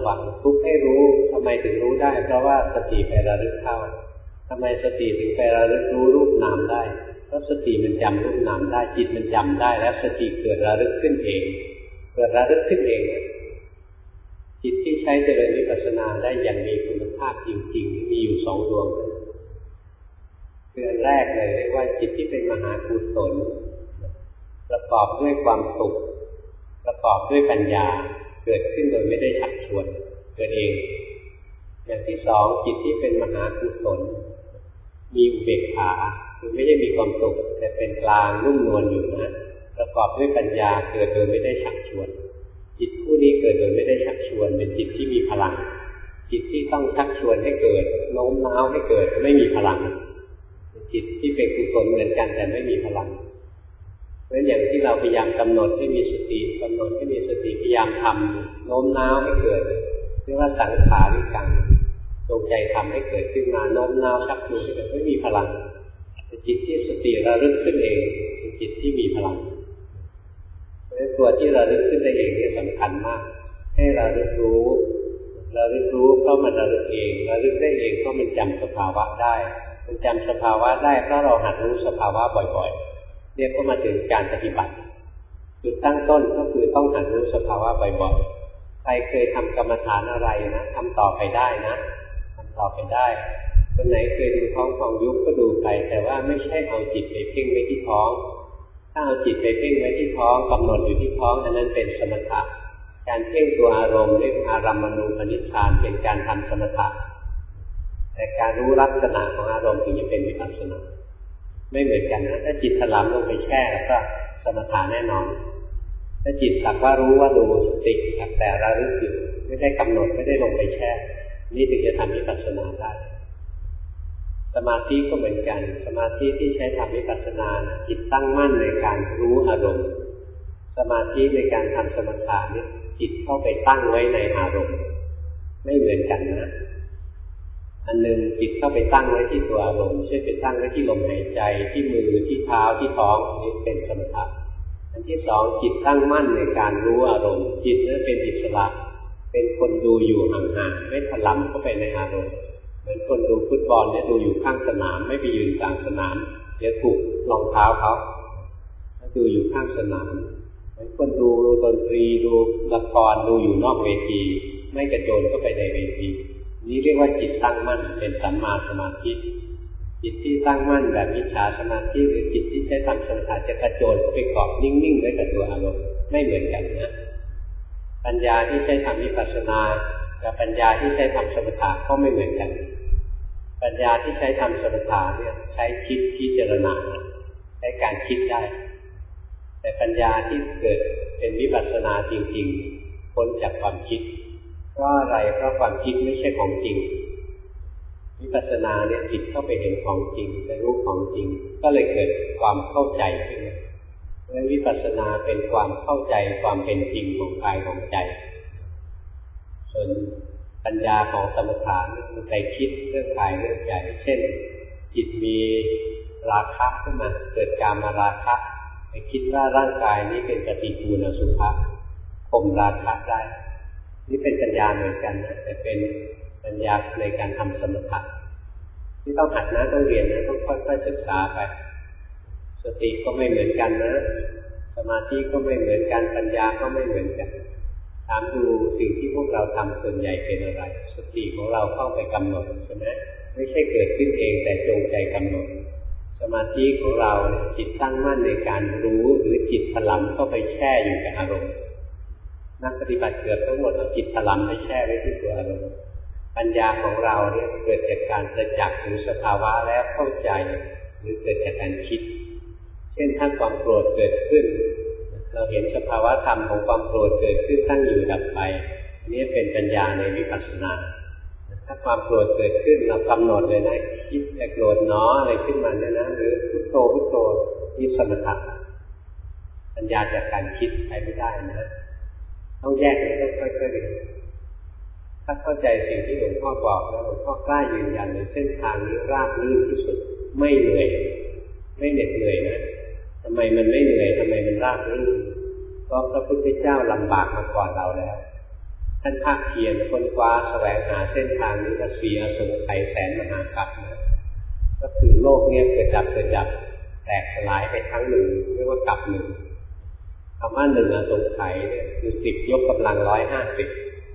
วังทุกข์ให้รู้ทำไมถึงรู้ได้เพราะว่าสติไประลึกเข้าทำไมสติถึงไประลึกรู้รูปนามได้เพราะสติมันจำรูปนามได้จิตมันจำได้แล้วสติเกิดระลึกขึ้นเองเกิดระลึกขึ้นเองจิตที่ใช้เจริญวิปัสสนาได้อย่างมีคุณภาพจริงๆมีอยู่สองดวงคืออันแรกเลยเรียกว่าจิตที่เป็นมหากุศลประกอบด้วยความสุขประกอบด้วยปัญญาเกิดขึ้นโดยไม่ได้ชักชวนเกิดเองอย่างที่สองจิตที่เป็นมหากุศลมีอุเบกขาคือไม่ได้มีความสุขแต่เป็นกลางนุ่มนวลอยู่นะประกอบด้วยปัญญาเกิดโดยไม่ได้ชักชวนจิตผู้นี้เกิดโดยไม่ได้ชักชวนเป็นจิตที่มีพลังจิตที่ต้องชักชวนให้เกิดโน้มน้าวให้เกิดไม่มีพลังจิตที่เป็นกุศลเหมือนกันแต่ไม่มีพลังเพราะอย่างที่เราพยายามกำหนดให้มีสติกำหนดให้มีสติพยายามทำโน้มน้าวให้เกิดเรียกว่าสังขาริกังจงใจทำให้เกิดขึ้นมาโน้มน้าวชักชวนแต่ไม่มีพลังแต่จิตที่สติระลึกขึ้นเองเป็นจิตที่มีพลังเพราะตัวที่ระลึกขึ้นได้เองเนี่ยสำคัญมากให้ระลึกรู้ระลึกรู้เพราะมันระลึกเองระลึกได้เองเพราะมันจำสภาวะได้มันจำสภาวะได้เพราะเราหัดรู้สภาวะบ่อยๆเรียกว่ามาถึงการปฏิบัติจุดตั้งต้นก็คือต้องหัดรู้สภาวะบ่อยๆใครเคยทำกรรมฐานอะไรนะทำต่อไปได้นะทำต่อไปได้คนไหนเคยดูท้องฟองยุบก็ดูไปแต่ว่าไม่ใช่เอาจิตไปเพ่งไว้ที่ท้องถ้าเอาจิตไปเพ่งไว้ที่ท้องกำหนดอยู่ที่ท้องอันนั้นเป็นสมถะการเพ่งตัวอารมณ์เรียกอารัมมณูปนิชฌานเป็นการทำสมถะแต่การรู้ลักษณะของอารมณ์ถึงจะเป็นวิปัสสนาไม่เหมือนกันนะถ้าจิตถลำลงไปแช่แล้วก็สมถะแน่นอนถ้าจิตสักว่ารู้ว่าดูสติสักแต่ระลึกอยู่ไม่ได้กำหนดไม่ได้ลงไปแช่นี่ถึงจะทำวิปัสสนาได้สมาธิก็เหมือนกันสมาธิที่ใช้ทำวิปัสสนานะจิตตั้งมั่นในการรู้อารมณ์สมาธิในการทำสมถะนี่จิตเข้าไปตั้งไว้ในอารมณ์ไม่เหมือนกันนะอันหนึ่งจิตเข้าไปตั้งไว้ที่ตัวอารมณ์เช่นไปตั้งไว้ที่ลมหายใจที่มือที่เท้าที่ท้องนี่เป็นสมถะอันที่สองจิตตั้งมั่นในการรู้อารมณ์จิตนั้นเป็นอิสระเป็นคนดูอยู่ห่างๆไม่ถลำเข้าไปในอารมณ์เหมือนคนดูฟุตบอลเนี่ยดูอยู่ข้างสนามไม่ไปยืนกลางสนามเดี๋ยวถูกรองเท้าเขาดูอยู่ข้างสนามเหมือนคนดูดนตรีดูละครดูอยู่นอกเวทีไม่กระโจนเข้าไปในเวทีนี้เรียกว่าจิตตั้งมั่นเป็นสัมมาสมาธิจิตที่ตั้งมั่นแบบมิจฉาสมาธิหรือจิตที่ใช้ทำสมถะจะกระโจนไปเกาะนิ่งๆไว้กับตัวอารมณ์ไม่เหมือนกันนะปัญญาที่ใช้ทำวิปัสสนากับปัญญาที่ใช้ทำสมถะก็ไม่เหมือนกันปัญญาที่ใช้ทำสมถะเนี่ยใช้คิดพิจารณาใช้การคิดได้แต่ปัญญาที่เกิดเป็นวิปัสสนาจริงๆพ้นจากความคิดเพราะอะไรเพราะความคิดไม่ใช่ของจริงวิปัสสนาเนี่ยจิตเข้าไปเห็นของจริงไปรู้ของจริงก็เลยเกิดความเข้าใจขึ้นมาและวิปัสสนาเป็นความเข้าใจความเป็นจริงของกายของใจส่วนปัญญาของสมถะมันไปคิดเรื่องกายเรื่องใจเช่นจิตมีราคะขึ้นมาเกิดกามราคะไปคิดว่าร่างกายนี้เป็นปฏิกูลอสุภะข่มราคะได้นี่เป็นปัญญาเหมือนกันนะแต่เป็นปัญญาในการทำสมถะที่ต้องหัดนะต้องเรียนนะต้องค่อยๆศึกษาไปสติก็ไม่เหมือนกันนะสมาธิก็ไม่เหมือนกันปัญญาก็ไม่เหมือนกันถามดูสิ่งที่พวกเราทำส่วนใหญ่เป็นอะไรสติของเราเข้าไปกำหนดใช่ไหมไม่ใช่เกิดขึ้นเองแต่จงใจกำหนดสมาธิของเราจิตตั้งมั่นในการรู้หรือจิตถลำเข้าไปแช่อยู่กับอารมณ์นักปฏิบัติเกือบทั้งหมดเอาจิตถลำไปแช่ไว้ที่ตัวอารมณ์ปัญญาของเราเนี่ยเกิดจากการประจักษ์ถึงสภาวะแล้วเข้าใจหรือเกิดจากการคิดเช่นถ้าความโกรธเกิดขึ้นเราเห็นสภาวะธรรมของความโกรธเกิดขึ้นตั้งอยู่ดับไปนี่เป็นปัญญาในวิปัสสนาถ้าความโกรธเกิดขึ้นเรากำหนดเลยนะคิดจะโกรธน้ออะไรขึ้นมาเนี่ยนะหรือพุทโธพุทโธนี่สมถะปัญญาจากการคิดใช้ไม่ได้นะต้องแยกให้ต้องค่อยๆเรียนถ้าเข้าใจสิ่งที่หลวงพ่อบอกแล้วหลวงพ่อกล้ายืนยันในเส้นทางนี้ราบรื่นที่สุดไม่เหนื่อยไม่เหน็ดเหนื่อยนะทำไมมันไม่เหนื่อยทำไมมันราบรื่นเพราะพระพุทธเจ้าลำบากมาก่อนเราแล้วท่านภาคเพียรค้นคว้าแสวงหาเส้นทางนี้มาเสียสมุทัยแสนมหากาพย์นะก็คือโลกเนี่ยเกิดดับเกิดดับแตกสลายไปทั้งหนึ่งเรียกว่ากับหนึ่งคำว่าหนึ่งอสงไขยเนี่ยคือสิบยกกำลังร้อยห้าสิบ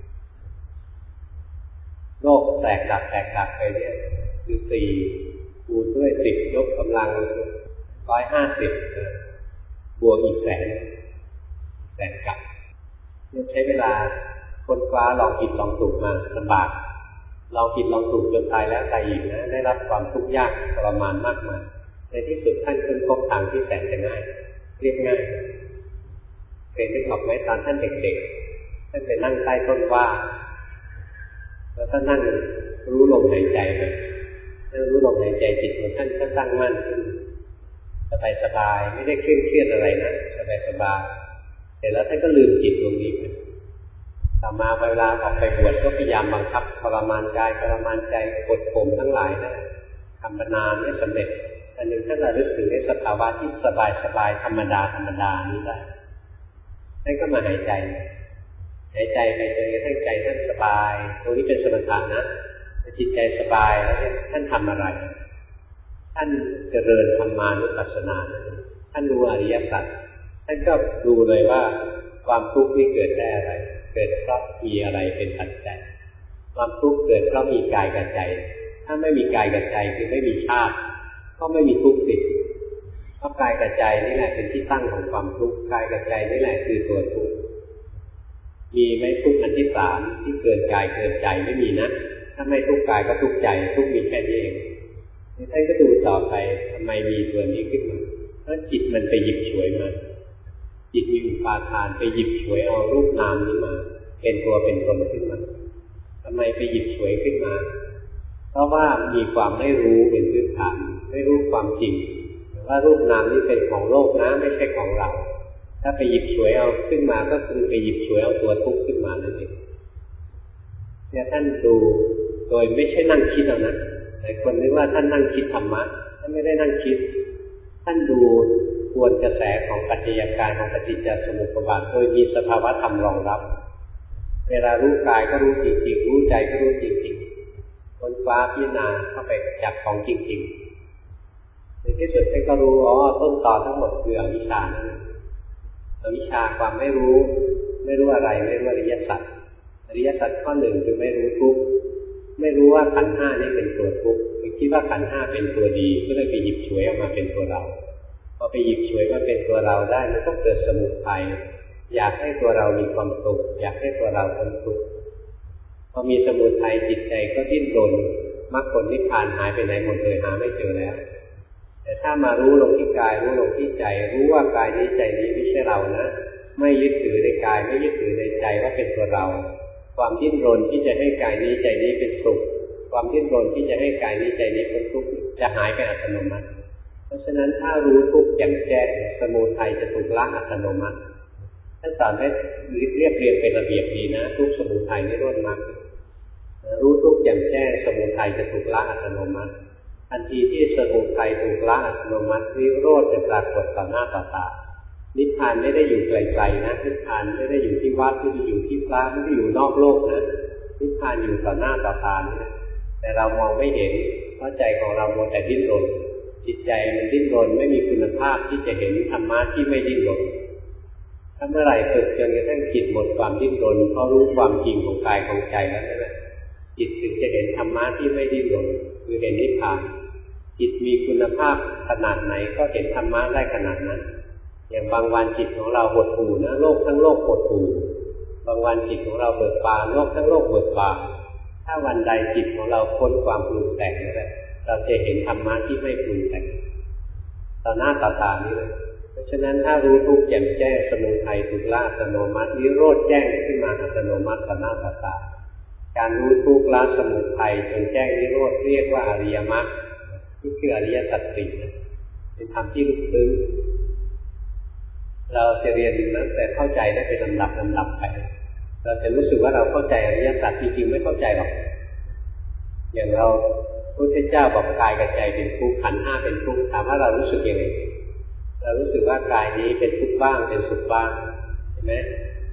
โลกแตกดับแตกดับไปเนี่ยคือสี่คูณด้วยสิบยกกำลังร้อยห้าสิบบวกอีกแสนแสนกับเนี่ยใช้เวลาค้นคว้าลองผิดลองถูกมาลำบากลองผิดลองถูกจนตายแล้วตายอีกนะได้รับความทุกข์ยากทรมานมากมายในที่สุดท่านค้นพบทางที่แสนจะง่ายเรียบง่ายเคยนึกออกไหมตอนท่านเด็กๆท่านไปนั่งใต้ต้นว่าแล้วท่านนั่งรู้ลมหายใจไปนั่งรู้ลมหายใจจิตของท่านก็ตั้งมั่นขึ้นสบายๆไม่ได้เคร่งเครียดอะไรนะสบายๆเสร็จแล้วท่านก็ลืมจิตตรงนี้ไปต่อมาเวลาออกไปบวชก็พยายามบังคับทรมานกายทรมานใจกดข่มทั้งหลายนะทำมานานไม่สำเร็จอันหนึ่งท่านระลึกถึงในสภาวะที่สบายๆธรรมดาธรรมดานี้ได้ท่านก็มาหายใจหายใจไปจนกระทั่งใจท่านสบายตรงนี้เป็นสมถะนะจิตใจสบายแล้วเนี่ยท่านทำอะไรท่านเจริญธรรมานุปัสสนาท่านรู้อริยสัจท่านก็ดูเลยว่าความทุกข์ที่เกิดได้อะไรเกิดเพราะมีอะไรเป็นปัจจัยความทุกข์เกิดเพราะมีกายกับใจถ้าไม่มีกายกับใจคือไม่มีชาติก็ไม่มีทุกข์ติดเพราะกายกับใจนี่แหละเป็นที่ตั้งของความทุกข์กายกับใจนี่แหละคือตัวทุกข์มีไหมทุกข์อันที่สามที่เกิดกายเกิดใจไม่มีนะถ้าไม่ทุกข์กายก็ทุกข์ใจทุกข์มีแค่นี้เองท่านก็ดูต่อไปทำไมมีตัวนี้ขึ้นมาเพราะจิตมันไปหยิบฉวยมาจิตมีอุปาทานไปหยิบฉวยเอารูปนามนี้มาเป็นตัวเป็นตนขึ้นมาทำไมไปหยิบฉวยขึ้นมาเพราะว่ามีความไม่รู้เป็นพื้นฐานไม่รู้ความจริงว่ารูปนามนี้เป็นของโลกนะไม่ใช่ของเราถ้าไปหยิบฉวยเอาขึ้นมาก็คือไปหยิบฉวยเอาตัวทุกข์ขึ้นมานั่นเองเนี่ยท่านดูโดยไม่ใช่นั่งคิดเอานะหลายคนนึกว่าท่านนั่งคิดธรรมะท่านไม่ได้นั่งคิดท่านดูทวนกระแสของปัจจัยการของปฏิจจสมุปบาทโดยมีสภาวะธรรมรองรับเวลารู้กายก็รู้จริงๆรู้ใจก็รู้จริงๆค้นคว้าพิจารณาเข้าไปจับของจริงๆในที่สุดท่านก็รู้อ๋อต้นตอทั้งหมดคืออวิชชานั่นอวิชชาความไม่รู้ไม่รู้อะไรไม่รู้อริยสัจอริยสัจข้อหนึ่งคือไม่รู้ทุกข์ไม่รู้ว่าขันธ์ห้านี่เป็นตัวทุกข์คิดว่าขันธ์ห้าเป็นตัวดีก็เลยไปหยิบฉวยออกมาเป็นตัวเราพอไปหยิบฉวยมาเป็นตัวเราได้มันก็เกิดสมุทัยอยากให้ตัวเรามีความสุขอยากให้ตัวเราพ้นทุกข์พอมีสมุทัยจิตใจก็ดิ้นรนมรรคผลนิพพานหายไปไหนหมดเลยหาไม่เจอแล้วแต่ถ้ามารู้ลงที่กายรู้ลงที่ใจรู้ว่ากายนี้ใจนี้ไม่ใช่เรานะไม่ยึดถือในกายไม่ยึดถือในใจว่าเป็นตัวเราความดิ้นรนที่จะให้กายนี้ใจนี้เป็นสุขความดิ้นรนที่จะให้กายนี้ใจนี้เป็นทุกข์จะหายไปอัตโนมัติเพราะฉะนั้นถ้ารู้ทุกข์แจ่มแจ้งสมุทัยจะถูกละอัตโนมัติท่านสอนให้เรียบเรียงเป็นระเบียบดีนะทุกข์สมุทัยนิโรธมรรครู้ทุกข์แจ่มแจ้งสมุทัยจะถูกละอัตโนมัติทันทีที่สมุทัยถูกละอัตโนมัตินิโรธจะปรากฏต่อหน้าต่อตานิพพานไม่ได้อยู่ไกลๆนะนิพพานไม่ได้อยู่ที่วัดไม่ได้อยู่ที่พระไม่ได้อยู่นอกโลกนะนิพพานอยู่ต่อหน้าต่อตานะแต่เรามองไม่เห็นเพราะใจของเราโมแต่ดิ้นรนจิตใจมันดิ้นรนไม่มีคุณภาพที่จะเห็นธรรมะที่ไม่ดิ้นรนถ้าเมื่อไหร่ฝึกจนกระทั่งจิตหมดความดิ้นรนเพราะรู้ความจริงของกายของใจแล้วนั่นแหละจิตถึงจะเห็นธรรมะที่ไม่ดิ้นรนคือเห็นนิพพานจิตมีคุณภาพขนาดไหนก็เห็นธรรมะได้ขนาดนั้นอย่างบางวันจิตของเราหดหู่นะโลกทั้งโลกหดหู่บางวันจิตของเราเบิกบานโลกทั้งโลกเบิกบานถ้าวันใดจิตของเราพ้นความปรุงแต่งนั่นแหละเราจะเห็นธรรมะที่ไม่ปรุงแต่งต่อหน้าต่อตานี้เลยเพราะฉะนั้นถ้ารู้ทุกข์แจ่มแจ้งสมุทัยถูกละอัตโนมัตินิโรธแจ้งขึ้นมาอัตโนมัติต่อหน้าต่อตาการรู้ทุกข์ละสมุทัยจนแจ้งนิโรธเรียกว่าอริยมรรคนี่คืออริยสัจสี่เป็นธรรมที่ลึกซึ้งเราจะเรียนนั้นแต่เข้าใจได้เป็นลำดับลำดับไปเราจะรู้สึกว่าเราเข้าใจอริยสัจจริงๆไม่เข้าใจหรอกอย่างเราพระพุทธเจ้าบอกกายกับใจเป็นทุกข์ขันธ์ห้าเป็นทุกข์ถามว่าเรารู้สึกยังไงเรารู้สึกว่ากายนี้เป็นทุกข์บ้างเป็นสุขบ้างใช่ไหมจ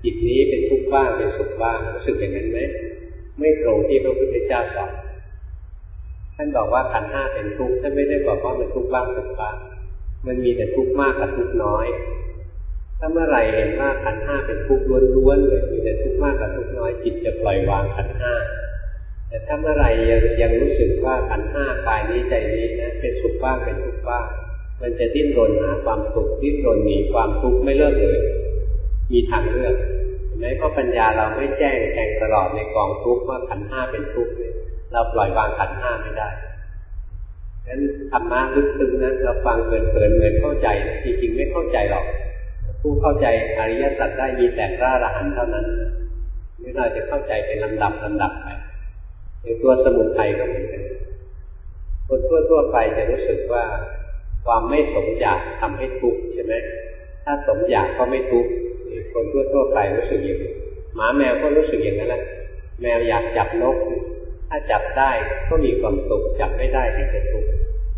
จิตนี้เป็นทุกข์บ้างเป็นสุขบ้างรู้สึกอย่างนั้นไหมไม่ตรงที่พระพุทธเจ้าสอนท่านบอกว่าขันธ์ห้าเป็นทุกข์ท่านไม่ได้บอกว่ามันทุกข์บ้างสุขบ้างมันมีแต่ทุกข์มากกับทุกข์น้อยถ้าเมื่อไหร่เห็นว่าขันธ์ห้าเป็นทุกข์ล้วนๆเลยมีแต่ทุกข์มากกับทุกข์น้อยจิตจะปล่อยวางขันธ์ห้าแต่ถ้าเมื่อไหร่ยังยังรู้สึกว่าขันธ์ห้ากายนี้ใจนี้นะเป็นสุขบ้างเป็นทุกข์บ้างมันจะดิ้นรนหาความสุขดิ้นรนหนีความทุกข์ไม่เลิกเลยมีทางเลือกเห็นไหมเพราะปัญญาเราไม่แจ้งแทงตลอดในกองทุกข์ว่าขันธ์ห้าเป็นทุกข์เราปล่อยวางขันธ์ห้าไม่ได้ฉะนั้นธรรมะลึกซึ้งนะเราฟังเผินๆเหมือนเข้าใจจริงๆไม่เข้าใจหรอกผู้เข้าใจอริยสัจได้มีแต่พระอรหันต์เท่านั้นนี่เราจะเข้าใจเป็นลำดับลำดับไปในตัวสมุทัยก็เหมือนกันคนทั่วๆไปจะรู้สึกว่าความไม่สมอยากทำให้ทุกข์ใช่ไหมถ้าสมอยากก็ไม่ทุกข์คนทั่วๆไปรู้สึกอย่างนี้หมาแมวก็รู้สึกอย่างนั้นแหละแมวอยากจับนกถ้าจับได้ก็มีความสุขจับไม่ได้ก็จะทุกข์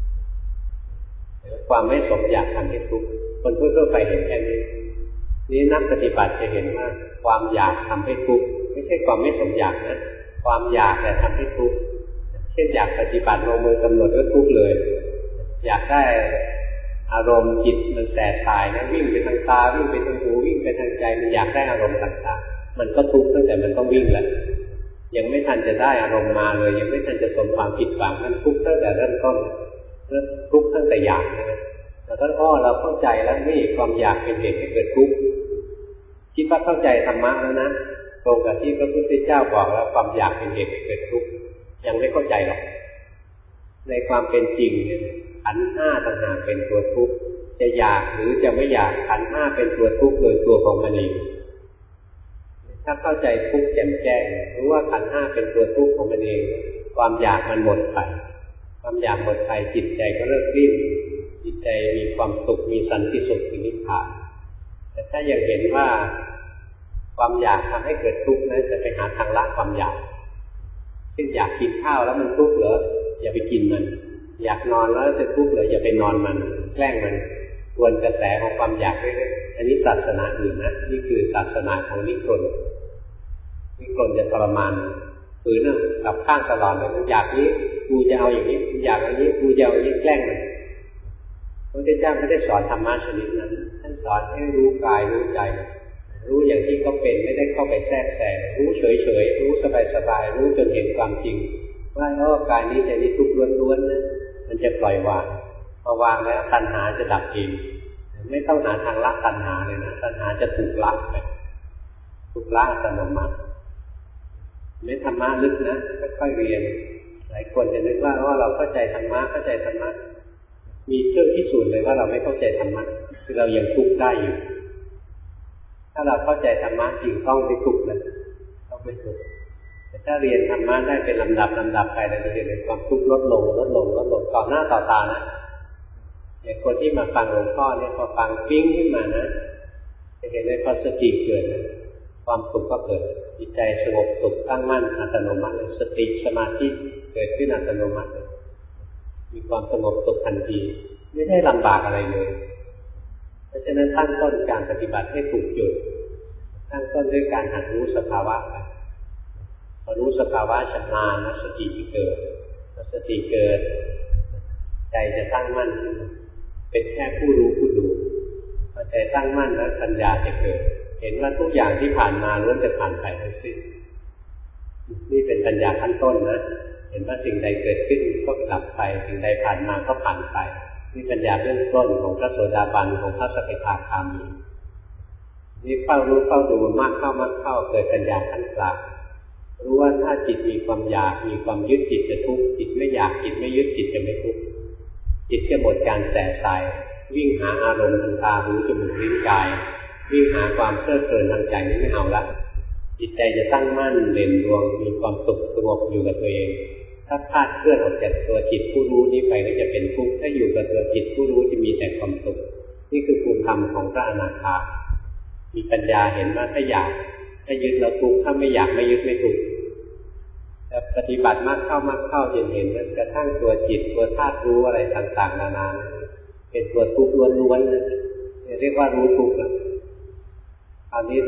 ความไม่สมอยากทำให้ทุกข์คนทั่วๆไปเห็นแค่นี้นี่นักปฏิบัติจะเห็นว่าความอยากทำให้ทุกข์ไม่ใช่ความไม่สมอยากนะความอยากแต่ทำให้ทุกข์เช่นอยากปฏิบัติลงมือกำหนดก็ทุกข์เลยอยากได้อารมณ์จิตมันแสบสายนะวิ่งไปทางตาวิ่งไปทางหูวิ่งไปทางใจมันอยากได้อารมณ์ต่างๆมันก็ทุกข์ตั้งแต่มันต้องวิ่งแล้วยังไม่ทันจะได้อารมณ์มาเลยยังไม่ทันจะสมความผิดหวังมันทุกข์ตั้งแต่เริ่มต้นเริ่มทุกข์ตั้งแต่อยากนะแต่ถ้าอ้อเราเข้าใจแล้วนี่ความอยากเป็นเหตุให้เกิดทุกข์คิดว่าเข้าใจธรรมะแล้วนะตรงกับที่พระพุทธเจ้าบอกแล้วความอยากเป็นเหตุให้เกิดทุกข์ยังไม่เข้าใจหรอกในความเป็นจริงเนี่ยขันธ์ห้าต่างหากเป็นตัวทุกข์จะอยากหรือจะไม่อยากขันธ์ห้าเป็นตัวทุกข์โดยตัวของมันเองถ้าเข้าใจทุกข์แจ่มแจ้งรู้ว่าขันธ์ห้าเป็นตัวทุกข์ของมันเองความอยากมันหมดไปความอยากหมดไปจิตใจก็เลิกดิ้นจิตใจมีความสุขมีสันติสุขมีนิพพานแต่ถ้ายังเห็นว่าความอยากทำให้เกิดทุกข์นั้นจะไปหาทางละความอยากเช่นอยากกินข้าวแล้วมันทุกข์เหรออย่าไปกินมันอยากนอนแล้วจะทุกข์เหรออย่าไปนอนมันแกล้งมันทวนกระแสของความอยากเรื่อยๆอันนี้ศาสนาอื่นนะนี่คือศาสนาของนิครนนิครนจะทรมานฝืนนะกลับข้างตลอดเลยอยากนี้กูจะเอาอย่างนี้กูอยากอย่างนี้กูจะเอาอย่างนี้แกล้งมันพระพุทธเจ้าไม่ได้สอนธรรมะชนิดนั้นท่านสอนให้รู้กายรู้ใจรู้อย่างที่เขาเป็นไม่ได้เข้าไปแทรกแซงรู้เฉยๆรู้สบายๆรู้จนเห็นความจริงว่าอ๋อกายนี้ใจนี้ทุกข์ล้วนๆนะมันจะปล่อยวางพอวางแล้วตัณหาจะดับเองไม่ต้องหาทางละตัณหาเลยนะตัณหาจะถูกละไปถูกละอัตโนมัติไม่ธรรมะลึกนะค่อยๆเรียนหลายคนจะนึกว่าอ๋อเราเข้าใจธรรมะเข้าใจธรรมะมีเครื่องพิสูจน์เลยว่าเราไม่เข้าใจธรรมะคือเรายังทุกข์ได้อยู่ถ้าเราเข้าใจธรรมะจริงต้องไม่ทุกข์นะต้องไม่ทุกข์แต่ถ้าเรียนธรรมะได้เป็นลำดับลำดับไปเราจะเห็นความทุกข์ลดลงลดลงลดลงต่อหน้าต่อตานะอย่างคนที่มาฟังหลวงพ่อเนี่ยพอฟังปิ้งขึ้นมานะจะเห็นเลยพอสติเกิดนะความสุขก็เกิดจิตใจสงบสุขตั้งมั่นอัตโนมัติสติสมาธิเกิดขึ้นอัตโนมัติมีความสงบสุขทันทีไม่ได้ลำบากอะไรเลยเพราะฉะนั้นตั้งต้นการปฏิบัติให้ถูกจุดตั้งต้นด้วยการหัดรู้สภาวะไปพอรู้สภาวะชำนาญสติเกิดสติเกิดใจจะตั้งมั่นเป็นแค่ผู้รู้ผู้ดูพอใจตั้งมั่นแล้วปัญญาจะเกิดเห็นว่าทุกอย่างที่ผ่านมาล้วนจะผ่านไปทั้งสิ้นนี่เป็นปัญญาขั้นต้นนะเห็นว่าสิ่งใดเกิดขึ้นก็ดับไปสิ่งใดผ่านมาก็ผ่านไปนี่ปัญญาเบื้องต้นของพระโสดาบันของพระสกิทาคามีนี่เฝ้ารู้เฝ้าดูมากเข้ามากเข้าเกิดปัญญาขั้นกลางรู้ว่าถ้าจิตมีความอยากมีความยึดจิตจะทุกข์จิตไม่อยากจิตไม่ยึดจิตจะไม่ทุกข์จิตจะหมดการแสบสายวิ่งหาอารมณ์ทางตาหูจมูกลิ้นกายวิ่งหาความเพลิดเพลินทางใจนี้ไม่เอาละจิตใจจะตั้งมั่นเด่นดวงมีความสุขสงบอยู่กับตัวเองถ้าพลาดเคลื่อนออกจากตัวจิตผู้รู้นี้ไปก็จะเป็นทุกข์ถ้าอยู่กับตัวจิตผู้รู้จะมีแต่ความสุขนี่คือภูมิธรรมของพระอนาคามีปัญญาเห็นว่าถ้าอยากถ้ายึดแล้วทุกข์ถ้าไม่อยากไม่ยึดไม่ทุกข์แต่ปฏิบัติมากเข้ามากเข้าจนเห็นกระทั่งตัวจิตตัวธาตุรู้อะไรต่างๆนานาเป็นตัวทุกข์ล้วนๆเรียกว่ารู้ทุกข์แล้วคราวนี้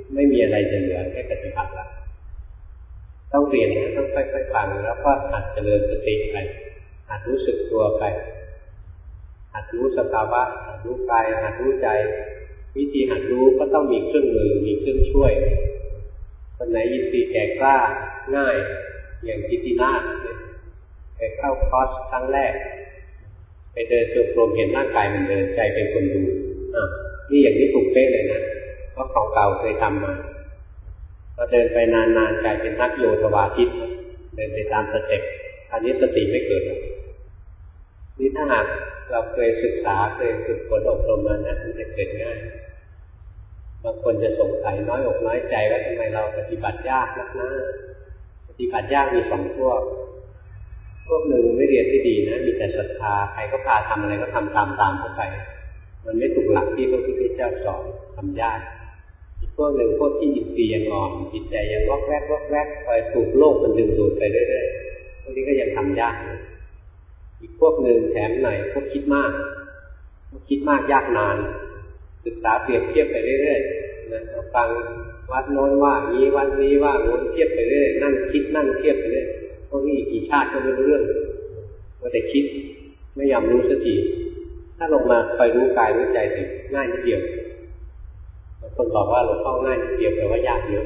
ไม่มีอะไรจะเหลือแค่ปฏิบัติละต้องเรียนนะต้องค่อยๆฟังแล้วก็หัดเจริญสติไปหัดรู้สึกตัวไปหัดรู้สภาวะหัดรู้กายหัดรู้ใจวิธีหัดรู้ก็ต้องมีเครื่องมือมีเครื่องช่วยคนไหนยินดีแก่กล้าง่ายอย่างกิตินาถไปเข้าคอร์สครั้งแรกไปเดินจงกรมเห็นร่างกายมันเดินใจเป็นคนดูอ่ะนี่อย่างนี้ถูกเป๊ะเลยนะเพราะของเก่าเคยทำมาพอเดินไปนานๆกลายเป็นนักโยธวาทิตเดินไปตามสเต็ปอันนี้สติไม่เกิดนี่ถ้าหากเราเคยศึกษาเคยฝึกฝนอบรมมานะมันจะเกิดง่ายบางคนจะสงสัยน้อยอกน้อยใจว่าทำไมเราปฏิบัติยากนักนะปฏิบัติยากมีสองพวกพวกหนึ่งไม่เรียนที่ดีนะมีแต่ศรัทธาใครก็พาทำอะไรก็ทำตามตามเข้าไปมันไม่ถูกหลักที่พระพุทธเจ้าสอนทำยากอีกพวกหนึ่งพวกที่อินทรีย์ยังอ่อนจิตใจยังวอกแวกวอกแวกคอยถูกโลกมันดึงดูดไปเรื่อยๆพวกนี้ก็ยังทำยากอีกพวกหนึ่งแถมหน่อยพวกคิดมากพวกคิดมากยากนานศึกษาเปรียบเทียบไปเรื่อยๆนะฟังวัดโน้นว่านี้วัดนี้ว่าโน้นเทียบไปเรื่อยนั่งคิดนั่งเทียบไปเรื่อยพวกนี้อีกกี่ชาติก็ไม่รู้เรื่องว่าแต่คิดไม่ยอมรู้สักทีถ้าลงมาคอยรู้กายรู้ใจสิง่ายนิดเดียวบางคนบอกว่าหลวงพ่อง่ายนิดเดียวแต่ว่ายากเยอะ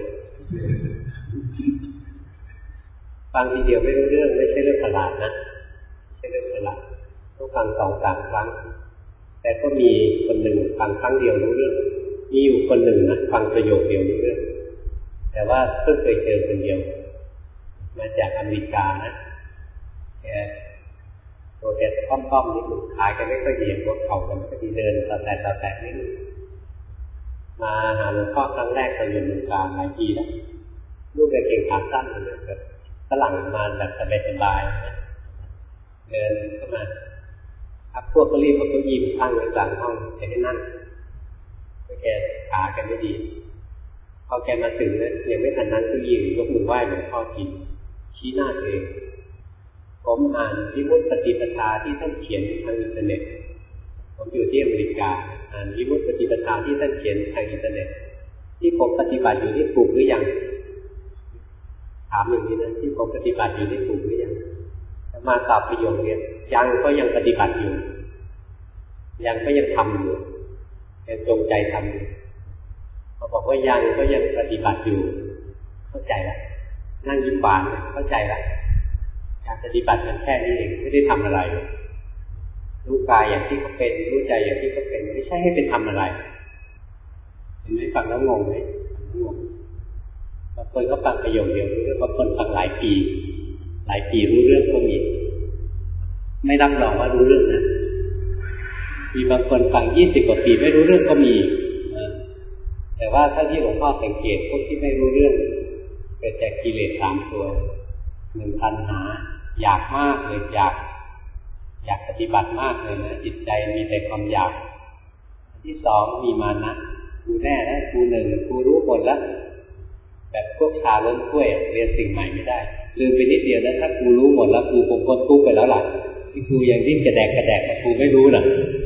ฟังทีเดียวไม่รู้เรื่องไม่ใช่เรื่องฉลาดนะไม่ใช่เรื่องฉลาดต้องฟังสองสามครั้งแต่ก็มีคนหนึ่งฟังครั้งเดียวรู้เรื่องมีอยู่คนหนึ่งนะฟังประโยคเดียวรู้เรื่องแต่ว่าเพิ่งเคยเจอคนเดียวมาจากอเมริกานะแกตัวแกป้อมๆนิดหนึ่งขายกันไม่ค่อยดีพวกเขากันไม่ค่อยดีเดินต่อแต่ต่อแต่นิดหนึ่งมาหาหลวงพ่อครั้งแรกตอนอยู่อเมริกาหลายปีแล้วลูกแกเก่งขาสั้นเลยแบบฝรั่งมาแบบสบายๆนะเดินเข้ามาพักพวกก็รีบเอาเก้าอี้มาตั้งไว้กลางห้องจะให้นั่งเพราะแกขาแกไม่ดีพอแกมาถึงเนี่ยยังไม่ทันนั่งเก้าอี้ยกมือไหว้หลวงพ่อทีชี้หน้าตัวเองผมอ่านวิมุตติปฏิปทาที่ท่านเขียนทางอินเทอร์เน็ตผมอยู่ที่อเมริกาอ่านวิมุตติปฏิปทาที่ท่านเขียนทางอินเทอร์เน็ตที่ผมปฏิบัติอยู่นี่ถูกหรือยังถามอย่างนี้นะที่ผมปฏิบัติอยู่นี่ถูกหรือยังมาตอบประโยคเดียวยังก็ยังปฏิบัติอยู่ยังก็ยังทำอยู่ยังจงใจทำอยู่เขาบอกว่ายังก็ยังปฏิบัติอยู่เข้าใจแล้วนั่งยิ้มหวานเข้าใจแล้วการปฏิบัติมันแค่นี้เองไม่ได้ทำอะไรรู้กายอย่างที่เขาเป็นรู้ใจอย่างที่เขาเป็นไม่ใช่ให้เป็นทำอะไรเห็นไหมฟังแล้วงงไหมงงบางคนก็ฟังประโยคเดียวรู้เรื่องบางคนฟังหลายปีหลายปีรู้เรื่องก็มีไม่รับรองว่ารู้เรื่องนะมีบางคนฟังยี่สิบกว่าปีไม่รู้เรื่องก็มีแต่ว่าถ้าที่หลวงพ่อสังเกตพวกที่ไม่รู้เรื่องเกิดจากกิเลสสามตัวหนึ่งตัณหาอยากมากเลยอยากอยากปฏิบัติมากเลยนะจิตใจมีแต่ความอยากที่สองมีมานะกูแน่แล้วกูหนึ่งกูรู้หมดแล้วแบบพวกชาล้นถ้วยเรียนสิ่งใหม่ไม่ได้ลืมไปนิดเดียวนะถ้ากูรู้หมดแล้วกูคงพ้นทุกข์ไปแล้วล่ะที่กูยังดิ้นกระแดกกระแดกกูไม่รู้น่ะ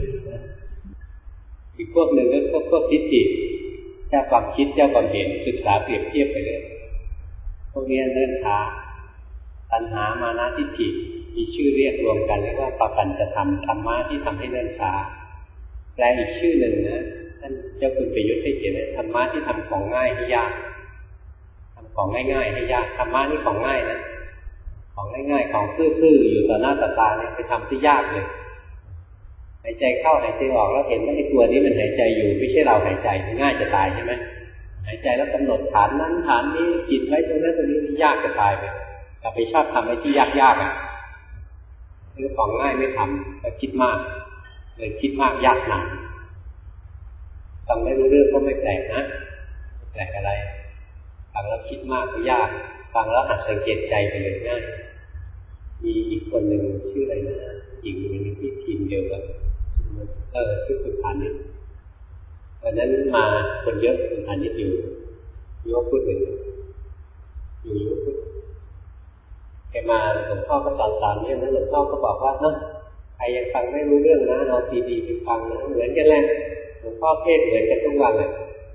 อีกพวกหนึ่งก็พวกพวกทิฏฐิเจ้าความคิดเจ้าความเห็นศึกษาเปรียบเทียบไปเลยพวกนี้เนิ่นช้าตัณหามานะทิฏฐิมีชื่อเรียกรวมกันเรียกว่าปปัญจธรรมธรรมะที่ทำให้เนิ่นช้าแปลอีกชื่อหนึ่งนะท่านเจ้าคุณประยุทธ์ให้เขียนว่าธรรมะที่ทำของง่ายให้ยากทำของง่ายๆให้ยากธรรมะนี่ของง่ายนะของง่ายๆของซื่อๆอยู่ต่อหน้าต่อตาเนี่ยไปทำที่ยากเลยหายใจเข้าหายใจออกแล้วเห็นว่าไอ้ตัวนี้มันหายใจอยู่ไม่ใช่เราหายใจง่ายจะตายใช่ไหมหายใจแล้วกำหนดฐานนั้นฐานนี้จิตไว้ตรงนั้นตรงนี้ยากจะตายไปแต่ไปชอบทำไอ้ที่ยากๆอ่ะคือของง่ายไม่ทำแต่คิดมากเลยคิดมากยากหนักฟังไม่รู้เรื่องก็ไม่แปลกนะไม่แปลกอะไรฟังแล้วคิดมากก็ยากฟังแล้วหัดสังเกตใจไปเลยง่ายมีอีกคนหนึ่งชื่ออะไรนะหญิงหนึ่งที่ทีมเดียวกันเออชื่อสุภานิชวันนั้นมาคนเยอะสุภานิชอยู่ยกพูดหนึ่งอยู่ยกพูดแกมาหลวงพ่อก็สอนสอนเนี่ยนะหลวงพ่อก็บอกว่าเนาะใครยังฟังไม่รู้เรื่องนะเอาซีดีไปฟังนะเหมือนกันแหละหลวงพ่อเทศเหมือนกันทุกวันเลย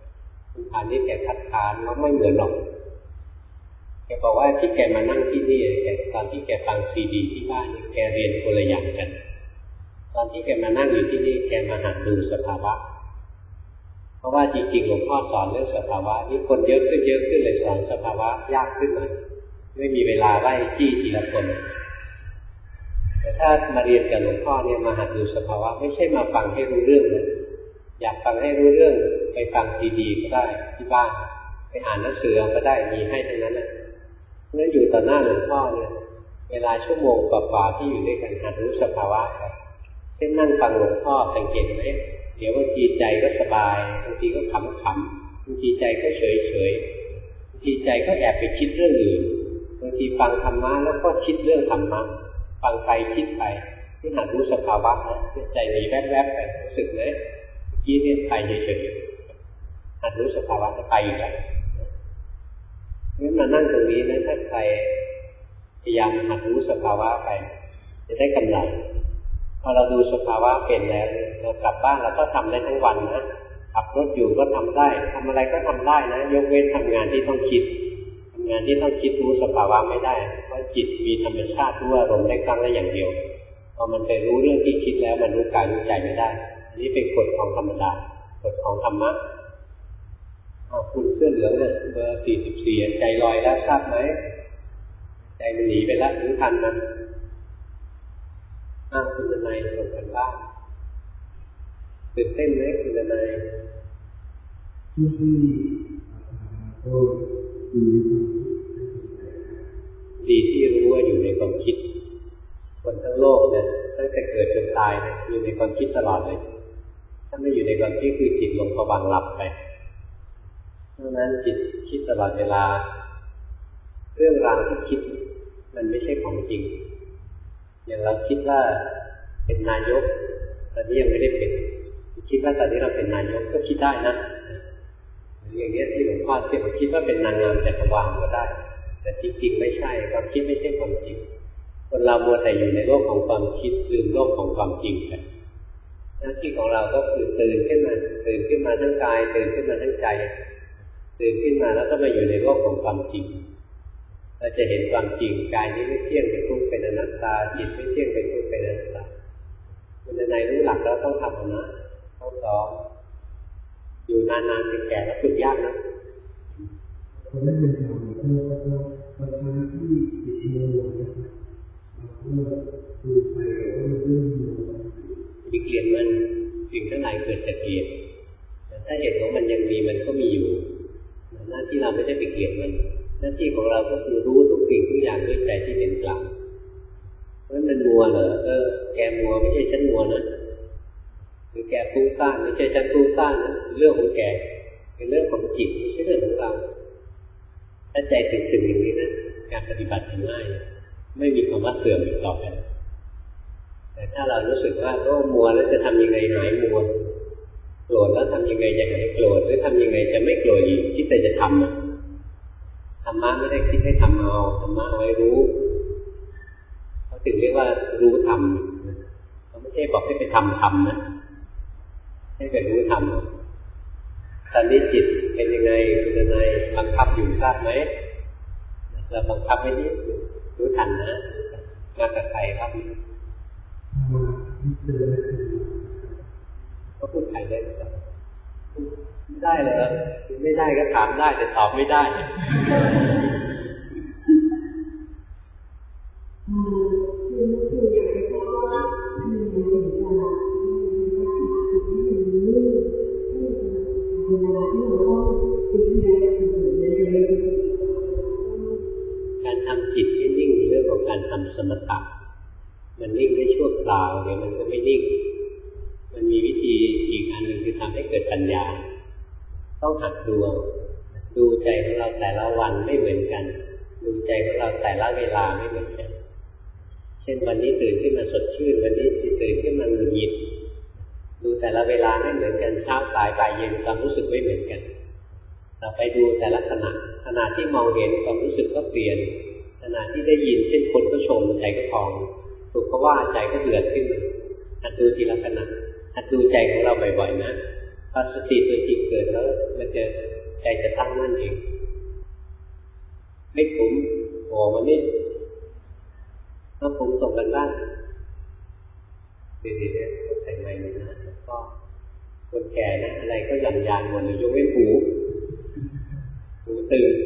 คุณพานิชย์แกคัดค้านว่าไม่เหมือนหรอกแกบอกว่าที่แกมานั่งที่นี่แกตอนที่แกฟังซีดีที่บ้านนี่แกเรียนคนละอย่างกันตอนที่แกมานั่งอยู่ที่นี่แกมาหัดดูสภาวะเพราะว่าจริงๆหลวงพ่อสอนเรื่องสภาวะนี่คนเยอะขึ้นเยอะขึ้นเลยสอนสภาวะยากขึ้นหน่อยไม่มีเวลาไล่จี้ทีละคนแต่ถ้ามาเรียนกับหลวงพ่อเนี่ยมาหัดดูสภาวะไม่ใช่มาฟังให้รู้เรื่องนะอยากฟังให้รู้เรื่องไปฟังซีดีก็ได้ที่บ้านไปอ่านหนังสือก็ได้มีให้ทั้งนั้นนะเมื่ออยู่ต่อหน้าหลวงพ่อเนี่ยเวลาชั่วโมงกว่าๆที่อยู่ด้วยกันหัดรู้สภาวะครับเช่นนั่งฟังหลวงพ่อสังเกตไหมเดี๋ยวบางทีใจก็สบายบางทีก็ขำๆบางทีใจก็เฉยๆบางทีใจก็แอบไปคิดเรื่องอื่นบางทีฟังธรรมะแล้วก็คิดเรื่องธรรมะฟังไปคิดไปที่หัดรู้สภาวะนะใจหนีแวบๆไปรู้สึกไหมคิดเนี่ยไปเฉยๆหัดรู้สภาวะจะไปอีกแล้วงั้นมานั่งตรงนี้นะถ้าใครพยายามหัดรู้สภาวะไปจะได้กำไรพอเราดูสภาวะเป็นแล้วเรากลับบ้านเราก็ทำได้ทั้งวันนะขับรถอยู่ก็ทำได้ทำอะไรก็ทำได้นะยกเว้นทำงานที่ต้องคิดทำงานที่ต้องคิดรู้สภาวะไม่ได้เพราะจิตมีธรรมชาติรู้อารมณ์ได้ครั้งละอย่างเดียวพอมันไปรู้เรื่องที่คิดแล้วมันรู้กายรู้ใจไม่ได้อันนี้เป็นกฎของธรรมดากฎของธรรมะคุณเสื้อเหลืองเนี่ยเบอร์สี่สิบสี่ใจลอยแล้วทราบไหมใจมันหนีไปแล้วรู้ทันมันอ้าวคุณนายส่งกันบ้างตื่นเต้นไหมคุณนายที่ที่ก็ดีดีที่รู้ว่าอยู่ในความคิดคนทั้งโลกเนี่ยตั้งแต่เกิดจนตายเนี่ยอยู่ในความคิดตลอดเลยถ้าไม่อยู่ในความคิดคือจิตลงประวังหลับไปเพราะนั้นจิตคิดตลอดเวลาเรื่องราวที่คิดมันไม่ใช่ของจริงอย่างเราคิดว่าเป็นนายกตอนนี้ยังไม่ได้เป็นคิดว่าตอนนี้เราเป็นนายกก็คิดได้นะอย่างนี้ที่หลวงพ่อเทียบคิดว่าเป็นนางงามจักรวาลก็ได้แต่จริงๆไม่ใช่ความคิดไม่ใช่ความจริงคนเรามัวแต่อยู่ในโลกของความคิดลืมโลกของความจริงไปหน้าที่ของเราก็คือตื่นขึ้นมาตื่นขึ้นมาทั้งกายตื่นขึ้นมาทั้งใจตื่นขึ้นมาแล้วก็มาอยู่ในโลกของความจริงเราจะเห็นความจริงกายนี้ไม่เที่ยงเป็นทุกข์เป็นอนัตตาจิตไม่เที่ยงเป็นทุกข์เป็นอนัตตาคุณในรู้หลักแล้วต้องทำนะต้องสอนอยู่นานๆเป็นแก่แล้วฝึกยากนะคนนั้นเป็นของเราเราเราทำที่ติดเชื้อเราเราดูไปเราเรื่องมีเกลียดมันสิ่งทั้งหลายเกิดจากเกลียดแต่ถ้าเหตุของมันยังมีมันก็มีอยู่หน้าที่เราไม่ได้ไปเกลียดมันหน้าที่ของเราก็คือรู้ทุกสิ่งทุกอย่างด้วยใจที่เป็นกลางเพราะมันมัวเหรอเออแกมัวไม่ใช่ฉันมัวนะหรือแกฟุ้งซ่านไม่ใช่ฉันฟุ้งซ่านนะเรื่องของแกเป็นเรื่องของจิตไม่ใช่เรื่องของเราถ้าใจถึงถึงอย่างนี้นะการปฏิบัติง่ายไม่มีคำว่าเสื่อมอีกต่อไปแต่ถ้าเรารู้สึกว่าโอ้มัวแล้วจะทำยังไงหายมัวโกรธแล้วทำยังไงจะหายโกรธหรือทำยังไงจะไม่โกรธอีกคิดแต่จะทำนะธรรมะไม่ได้คิดให้ทำเอาธรรมะเอาไว้รู้เขาถึงเรียกว่ารู้ธรรมเขาไม่ใช่บอกให้ไปทำธรรมนะให้ไปรู้ธรรมตอนนี้จิตเป็นยังไงเป็นยังไงบังคับอยู่ทราบไหมเราบังคับไม่นิดรู้ทันนะมากับใครครับก็พูดไทยได้ไหมครับไม่ได้เลยไม่ได้ก็ถามได้แต่ตอบไม่ได้การทำจิตให้นิ่งเป็นเรื่องของการทำสมถะมันนิ่งได้ชั่วคราวเดี๋ยวมันก็ไม่นิ่งมันมีวิธีอีกอันหนึ่งคือทำให้เกิดปัญญาต้องหัดดูดูใจของเราแต่ละวันไม่เหมือนกันดูใจของเราแต่ละเวลาไม่เหมือนกันเช่นวันนี้ตื่นขึ้นมาสดชื่นวันนี้ตื่นขึ้นมาหงุดหงิดดูแต่ละเวลาไม่เหมือนกันเช้าสายบ่ายเย็นความรู้สึกไม่เหมือนกันเราไปดูแต่ละขณะขณะที่มองเห็นความรู้สึกก็เปลี่ยนขณะที่ได้ยินเช่นคนก็ชมใจก็พองถูกเขาว่าใจก็เดือดขึ้นหัดดูทีละขณะหัดดูใจของเราบ่อยๆนะพอสติตัวจริงเกิดแล้วมันจะใจจะตั้งมั่นเองไม่ขุมโผล่มานี่ถ้าผมส่งกันบ้านดีๆเนี่ยใส่ไม้นะแล้วก็คนแก่นะอะไรก็ยันยานหมดเลยยกเว้นหูหูตื่น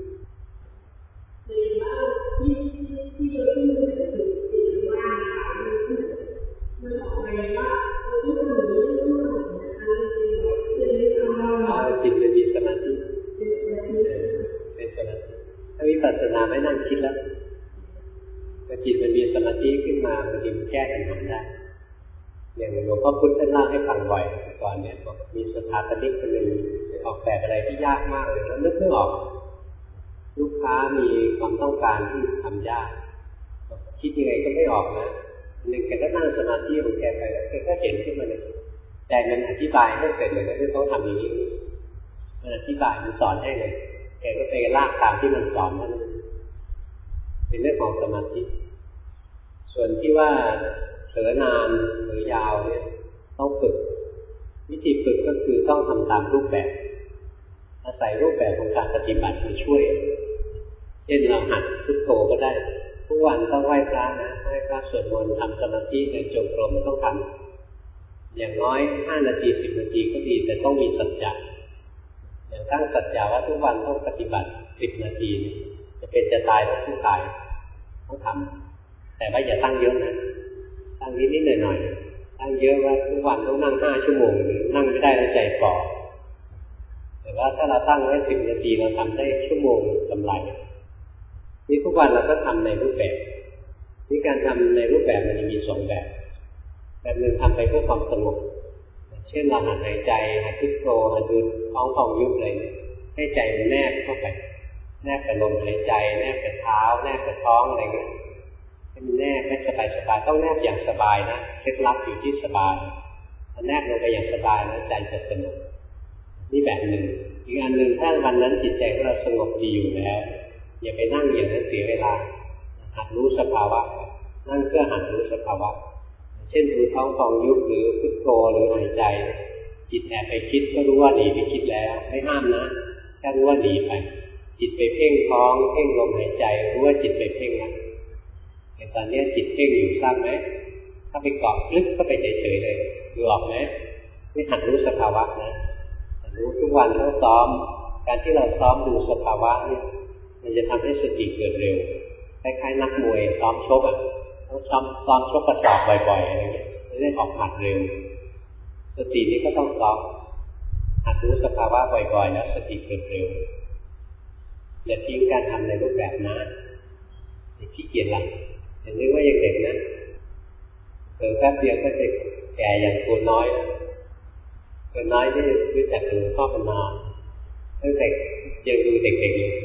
จิตเป็นมีสมาธิเป็นสมาธิถ้าวิปัสสนาไม่นั่งคิดแล้วแต่จิตมันมีสมาธิขึ้นมาบางทีมันแก้ปัญหาได้อย่างหลวงพ่อพุธท่านเล่าให้ฟังบ่อยก่อนเนี่ยบอกมีสถาปนิกคนหนึ่งออกแบบอะไรที่ยากมากเลยแล้วนึกไม่ออกลูกค้ามีความต้องการที่ทำยากคิดยังไงก็ไม่ออกนะหนึ่งแกก็นั่งสมาธิของแกไปแล้วแกก็เห็นขึ้นมาเลยแต่มันอธิบายให้เสร็จเลยนะที่เขาทำอย่างนี้มันอธิบายมันสอนให้เลยแกก็ไปลากตามที่มันสอนนั่นเป็นเรื่องของสมาธิส่วนที่ว่าเผลอนานหรือยาวเนี่ยต้องฝึกวิธีฝึกก็คือต้องทำตามรูปแบบอาศัยรูปแบบของการปฏิบัติมาช่วยเช่นเราหัดพุทโธก็ได้ทุกวันต้องไหว้พระนะไหว้พระสวดมนต์ทำสมาธิในจงกรมต้องทำอย่างน้อยห้านาทีสิบนาทีก็ดีแต่ต้องมีสัจจะอย่างตั้งสัจจะว่าทุกวันต้องปฏิบัติสิบนาทีจะเป็นจะตายต้องผู้ตายต้องทำแต่ว่าอย่าตั้งเยอะนะตั้งนิดนิดหน่อยหน่อยตั้งเยอะว่าทุกวันต้องนั่งห้าชั่วโมงนั่งไม่ได้แล้วใจฝ่อแต่ว่าถ้าเราตั้งไว้สิบนาทีเราทำได้ชั่วโมงกำไรนี่ทุกวันเราก็ทำในรูปแบบนี่การทำในรูปแบบมันจะมีสองแบบแบบหนึ่งทำไปเพื่อความสงบเช่นเราหัดหายใจหัดพุทโธหัดดูท้องพองยุบเลยให้ใจมันแนบเข้าไปแนบกับลมหายใจแนบกับเท้าแนบกับท้องอะไรเงี้ยให้มันแนบไม่สบายสบายต้องแนบอย่างสบายนะเคล็ดลับอยู่ที่สบายถ้าแนบลงไปอย่างสบายแล้วใจจะสงบนี่แบบหนึ่งอีกอันหนึ่งถ้าวันนั้นจิตใจของเราสงบดีอยู่แล้วอย่าไปนั่งอย่างนั้นเสียเวลาหัดรู้สภาวะนั่งเพื่อหัดรู้สภาวะเช่นดูท้องฟองยุบหรือพุทโธหรือหายใจจิตแอบไปคิดก็รู้ว่าหนีไปคิดแล้วไม่ห้ามนะแค่รู้ว่าหนีไปจิตไปเพ่งท้องเพ่งลมหายใจรู้ว่าจิตไปเพ่งแล้วแต่ตอนนี้จิตเพ่งอยู่ทราบไหมถ้าไปเกาะลึกก็ไปเฉยๆเลยดูออกไหมไม่หัดรู้สภาวะนะรู้ทุกวันต้องซ้อมการที่เราซ้อมดูสภาวะเนี่ยมันจะทำให้สติเกิดเร็วคล้ายๆนักมวยซ้อมชกอ่ะต้องซ้อมซ้อมชกกระสอบบ่อยๆอะไรเงี้ยจะได้ออกหมัดเร็วสตินี้ก็ต้องซ้อมหัดรู้สภาวะบ่อยๆแล้วสติเกิดเร็วอย่าทิ้งการทำในรูปแบบนะอย่าขี้เกียจละอย่านึกว่ายังเด็กนะเกิดแป๊บเดียวก็จะแก่อย่างตัวน้อยตัวน้อยที่รู้จักหลวงพ่อมานานตั้งแต่ยังดูเด็กๆอยู่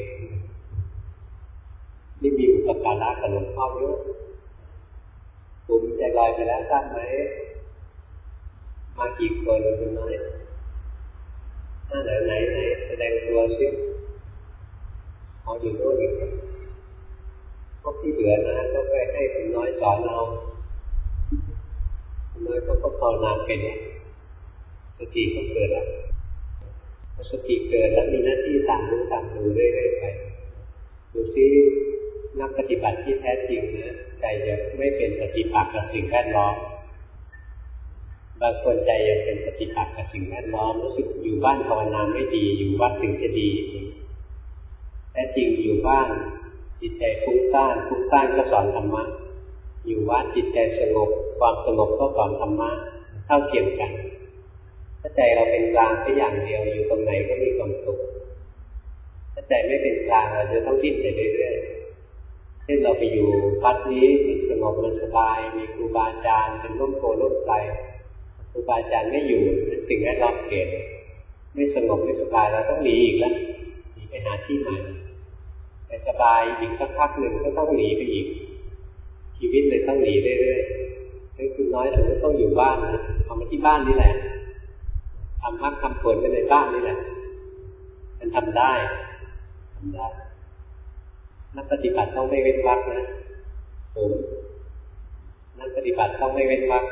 นี่มีอุปการะกับหลวงพ่อเยอะผมใจลอยไปแล้วทราบไหมมากี่คนตัวน้อยหน้าไหนไหนไหนแสดงตัวซิเอาอยู่โน่นอีกพวกที่เหลือนะก็ไปให้คุณน้อยสอนเราคุณน้อยก็ภาวนาเป็นสติก็เกิดแล้วพอสติเกิดแล้วมีหน้าที่ตามรู้ตามดูเรื่อยๆไปดูซินักปฏิบัติที่แท้จริงนะใจจะไม่เป็นปฏิปักษ์กับสิ่งแวดล้อมบางคนใจยังเป็นปฏิปักษ์กับสิ่งแวดล้อมรู้สึกอยู่บ้านภาวนาไม่ดีอยู่วัดถึงจะดีแท้จริงอยู่บ้านจิตใจฟุ้งซ่านฟุ้งซ่านก็สอนธรรมะอยู่วัดจิตใจสงบความสงบก็สอนธรรมะเท่าเทียมกันถ้าใจเราเป็นกลางแค่อย่างเดียวอยู่ตรงไหนก็มีความสุขถ้าใจไม่เป็นกลางเราจะต้องดิ้นไปเรื่อยๆเช่นเราไปอยู่วัดนี้มันสงบมันสบายมีครูบาอาจารย์เป็นร่มโพล่มไทรครูบาอาจารย์ไม่อยู่สิ่งแวดล้อมเปลี่ยนไม่สงบไม่สบายเราต้องหนีอีกแล้วหนีไปหาที่ใหม่แต่สบายอีกสักพักหนึ่งก็ต้องหนีไปอีกชีวิตเลยต้องหนีเรื่อยๆนั่นคือน้อยเราก็ต้องอยู่บ้านนะเอามาที่บ้านนี่แหละทำมรรคทำผลกันในบ้านนี่แหละมันทำได้ทำได้นักปฏิบัติต้องไม่เว้นวรรคนะผมนักปฏิบัติต้องไม่เว้นวรรค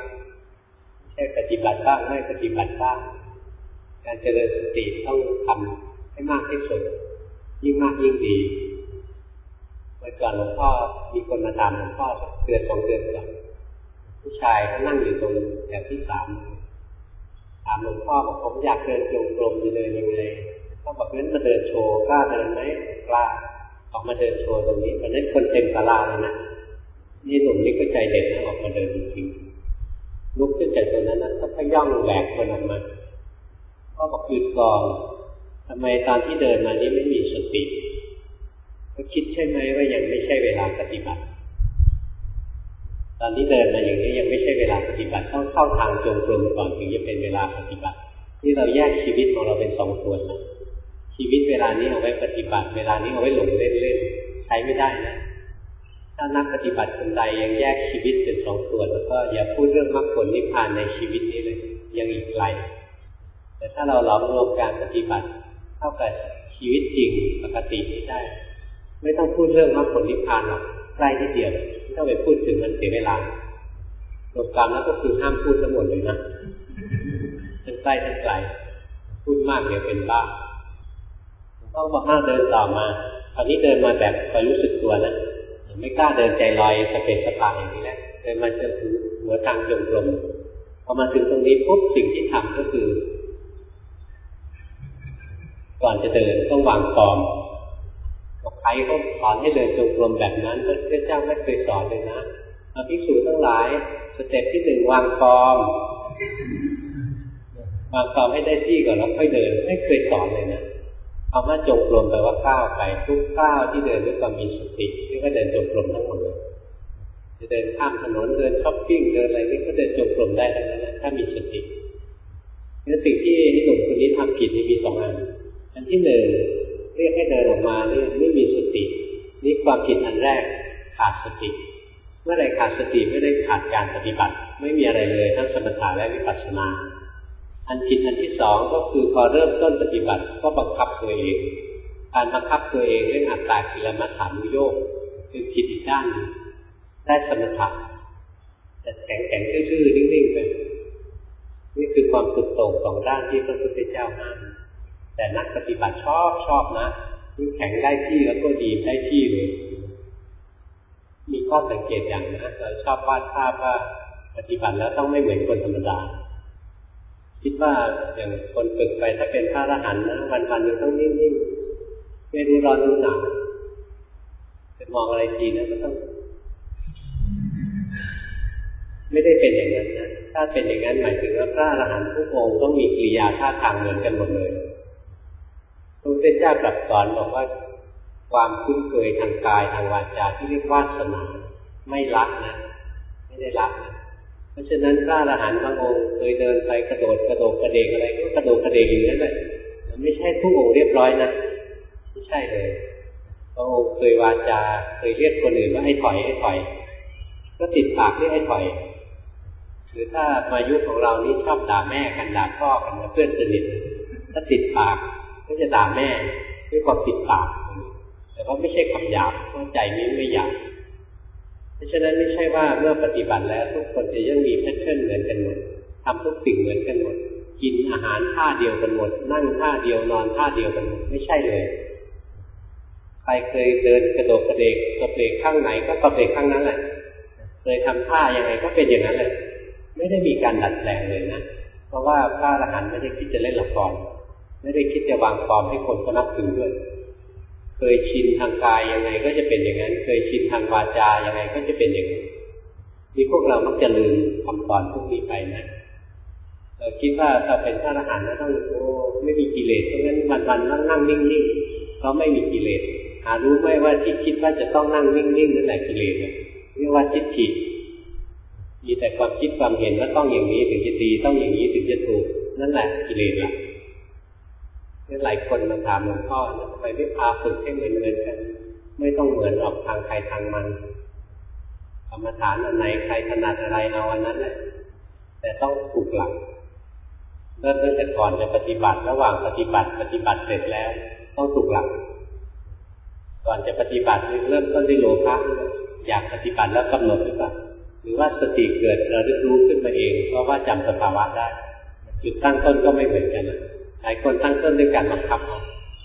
ไม่ใช่ปฏิบัติบ้างไม่ปฏิบัติบ้างการเจริญสติต้องทำขให้มากที่สุดยิ่งมากยิ่งดีเมื่อก่อนหลวงพ่อมีคนมาถามหลวงพ่อเดือนสองเดือนก่อนผู้ชายเขานั่งอยู่ตรงแถวที่สามถามหลวงพ่อบอกผมอยากเดินจงกรมจะเดินยังไงก็บอกงั้นมาเดินโชว์กล้าเดินไหมกล้าออกมาเดินโชว์ตรงนี้ตอนนั้นคนเต็มศาลาเลยนะนี่หนุ่มนี่ก็ใจเด็ดนะออกมาเดินจริงๆลุกขึ้นจากตรงนั้นนะก็พย่องแหวกคนออกมาก็บอกหยุดก่อนทำไมตอนที่เดินมานี้ไม่มีสติก็คิดใช่ไหมว่ายังไม่ใช่เวลาปฏิบัติตอนนี้เดินมาอย่างนี้ยังไม่ใช่เวลาปฏิบัติต้องเข้าทางจงกรมก่อนถึงจะเป็นเวลาปฏิบัติที่เราแยกชีวิตของเราเป็นสองส่วนนะชีวิตเวลานี้เอาไว้ปฏิบัติเวลานี้เอาไว้หลงเล่นๆใช้ไม่ได้นะถ้านักปฏิบัติคนใดยังแยกชีวิตเป็นสองส่วนแล้วก็อย่าพูดเรื่องมรรคผลนิพพานในชีวิตนี้เลยยังอีกไกลแต่ถ้าเราหลอมรวมการปฏิบัติเข้ากับชีวิตจริงปกตินี้ได้ไม่ต้องพูดเรื่องมรรคผลนิพพานหรอกใกล้ที่เดียวไม่ต้องไปพูดถึงมันเสียเวลารวมกันแล้วก็คือห้ามพูดทั้งหมดเลยนะทั้งใกล้ทั้งไกลพูดมากเดี๋ยวเป็นบ้าต้องบอกห้ามเดินต่อมาตอนนี้เดินมาแบบคอยรู้สึกตัวนะไม่กล้าเดินใจลอยสเปซสปาอย่างนี้แหละเดินมาจนถึงหัวทางจงกรมพอมาถึงตรงนี้ปุ๊บสิ่งที่ทำก็คือก่อนจะเดินต้องวางฟอร์มบอกใครเขาสอนให้เดินจงกรมแบบนั้นพระพุทธเจ้าไม่เคยสอนเลยนะภิกษุทั้งหลายสเต็ปที่หนึ่งวางฟอร์มวางฟอร์มให้ได้ที่ก่อนแล้วค่อยเดินไม่เคยสอนเลยนะคำว่าจงกรมแปลว่าก้าวไปทุกก้าวที่เดินด้วยความมีสตินี่ก็เดินจงกรมทั้งหมดเลยจะเดินข้ามถนนเดินช้อปปิ้งเดินอะไรนี่ก็เดินจงกรมได้ทั้งนั้นนะถ้ามีสตินี่สิ่งที่หนุ่มคนนี้ทำผิดนี่มีสองอันอันที่หนึ่งเรียกให้เดินออกมานี่ไม่มีสตินี่ความผิดอันแรกขาดสติเมื่อไรขาดสติไม่ได้ขาดการปฏิบัติไม่มีอะไรเลยทั้งสมถะและวิปัสสนาอันผิดอันที่สองก็คือพอเริ่มต้นปฏิบัติก็บังคับตัวเองการบังคับตัวเองเรื่องอัตตากิลมัฏฐานุโยคคือผิดอีกด้านนึงได้สมถะแต่แข็งแข็งทื่อๆนิ่งๆไปนี่คือความสุดโต่งสองด้านที่พระพุทธเจ้าห้ามแต่นักปฏิบัติชอบชอบนะคือแข็งได้ที่แล้วก็ดีได้ที่เลยมีข้อสังเกตอย่างนะเราชอบวาดภาพว่าปฏิบัติแล้วต้องไม่เหมือนคนธรรมดาคิดว่าอย่างคนฝึกไปถ้าเป็นพระอรหันต์นะวันๆนึงต้องนิ่งๆไม่รู้ร้อนรู้หนาวจะมองอะไรทีนะก็ต้องไม่ได้เป็นอย่างนั้นนะถ้าเป็นอย่างนั้นหมายถึงว่าพระอรหันต์ทุกองค์ต้องมีกิริยาท่าทางเหมือนกันหมดเลยพระพุทธเจ้าตรัสสอนบอกว่าความคุ้นเคยทางกายทางวาจาที่เรียกวาสนาไม่ละนะไม่ได้ละนะเพราะฉะนั้นพระอรหันต์บางองค์เคยเดินไปกระโดดกระโดดกระเดกอะไรก็กระโดดกระเดกอยู่นั่นแหละไม่ใช่ทุกองค์เรียบร้อยนะไม่ใช่เลยบางองค์เคยวาจาเคยเรียกคนอื่นว่าให้ถอยให้ถอยก็ติดปากเรียกให้ถอยหรือถ้ามายุคของเรานี่ชอบด่าแม่กันด่าพ่อกันเพื่อนสนิทถ้าติดปากก็จะด่าแม่ด้วยความติดปากแต่ว่าไม่ใช่คำหยาบเพราะใจนี้ไม่หยาบเพราะฉะนั้นไม่ใช่ว่าเมื่อปฏิบัติแล้วทุกคนจะยังมีแพทเทิร์นเหมือนกันหมดทำทุกสิ่งเหมือนกันหมดกินอาหารท่าเดียวกันหมดนั่งท่าเดียวนอนท่าเดียวกันหมดไม่ใช่เลยใครเคยเดินกระโดดกระเดกกระเพกข้างไหนก็กระเพกข้างนั้นแหละเคยทำท่ายังไงก็เป็นอย่างนั้นเลยไม่ได้มีการดัดแปลงเลยนะเพราะว่าพระอรหันต์ไม่ได้คิดจะเล่นละครไม่ได้คิดจะวางฟอร์มให้คนเขานับถือด้วยเคยชินทางกายยังไงก็จะเป็นอย่างนั้นเคยชินทางวาจายังไงก็จะเป็นอย่างนั้นนี่พวกเรามักจะลืมคำสอนพวกนี้ไปนะเราคิดว่าถ้าเป็นพระอรหันต์แล้วต้องโอ้ไม่มีกิเลสเพราะงั้นวันๆนั่งนั่งนิ่งๆเขาไม่มีกิเลสหารู้ไหมว่าที่คิดว่าจะต้องนั่งนิ่งๆนั่นแหละกิเลสเรียกว่าทิฏฐิมีแต่ความคิดความเห็นว่าต้องอย่างนี้ถึงจะดีต้องอย่างนี้ถึงจะถูกนั่นแหละกิเลสละหลายคนมาถามหลวงพ่อทำไมไม่พาฝึกให้เหมือนเหมือนกันไม่ต้องเหมือนออกทางใครทางมันกรรมฐานอันไหนใครถนัดอะไรเอาอันนั้นแหละแต่ต้องถูกหลักเริ่มตั้งแต่ก่อนจะปฏิบัติระหว่างปฏิบัติปฏิบัติเสร็จแล้วต้องถูกหลักก่อนจะปฏิบัติเริ่มต้นด้วยโลภะอยากปฏิบัติแล้วกำหนดหรือเปล่าหรือว่าสติเกิดระลึกรู้ขึ้นมาเองเพราะว่าจำสภาวะได้จุดตั้งต้นก็ไม่เหมือนกันหลายคนตั้งต้นด้วยการบังคับ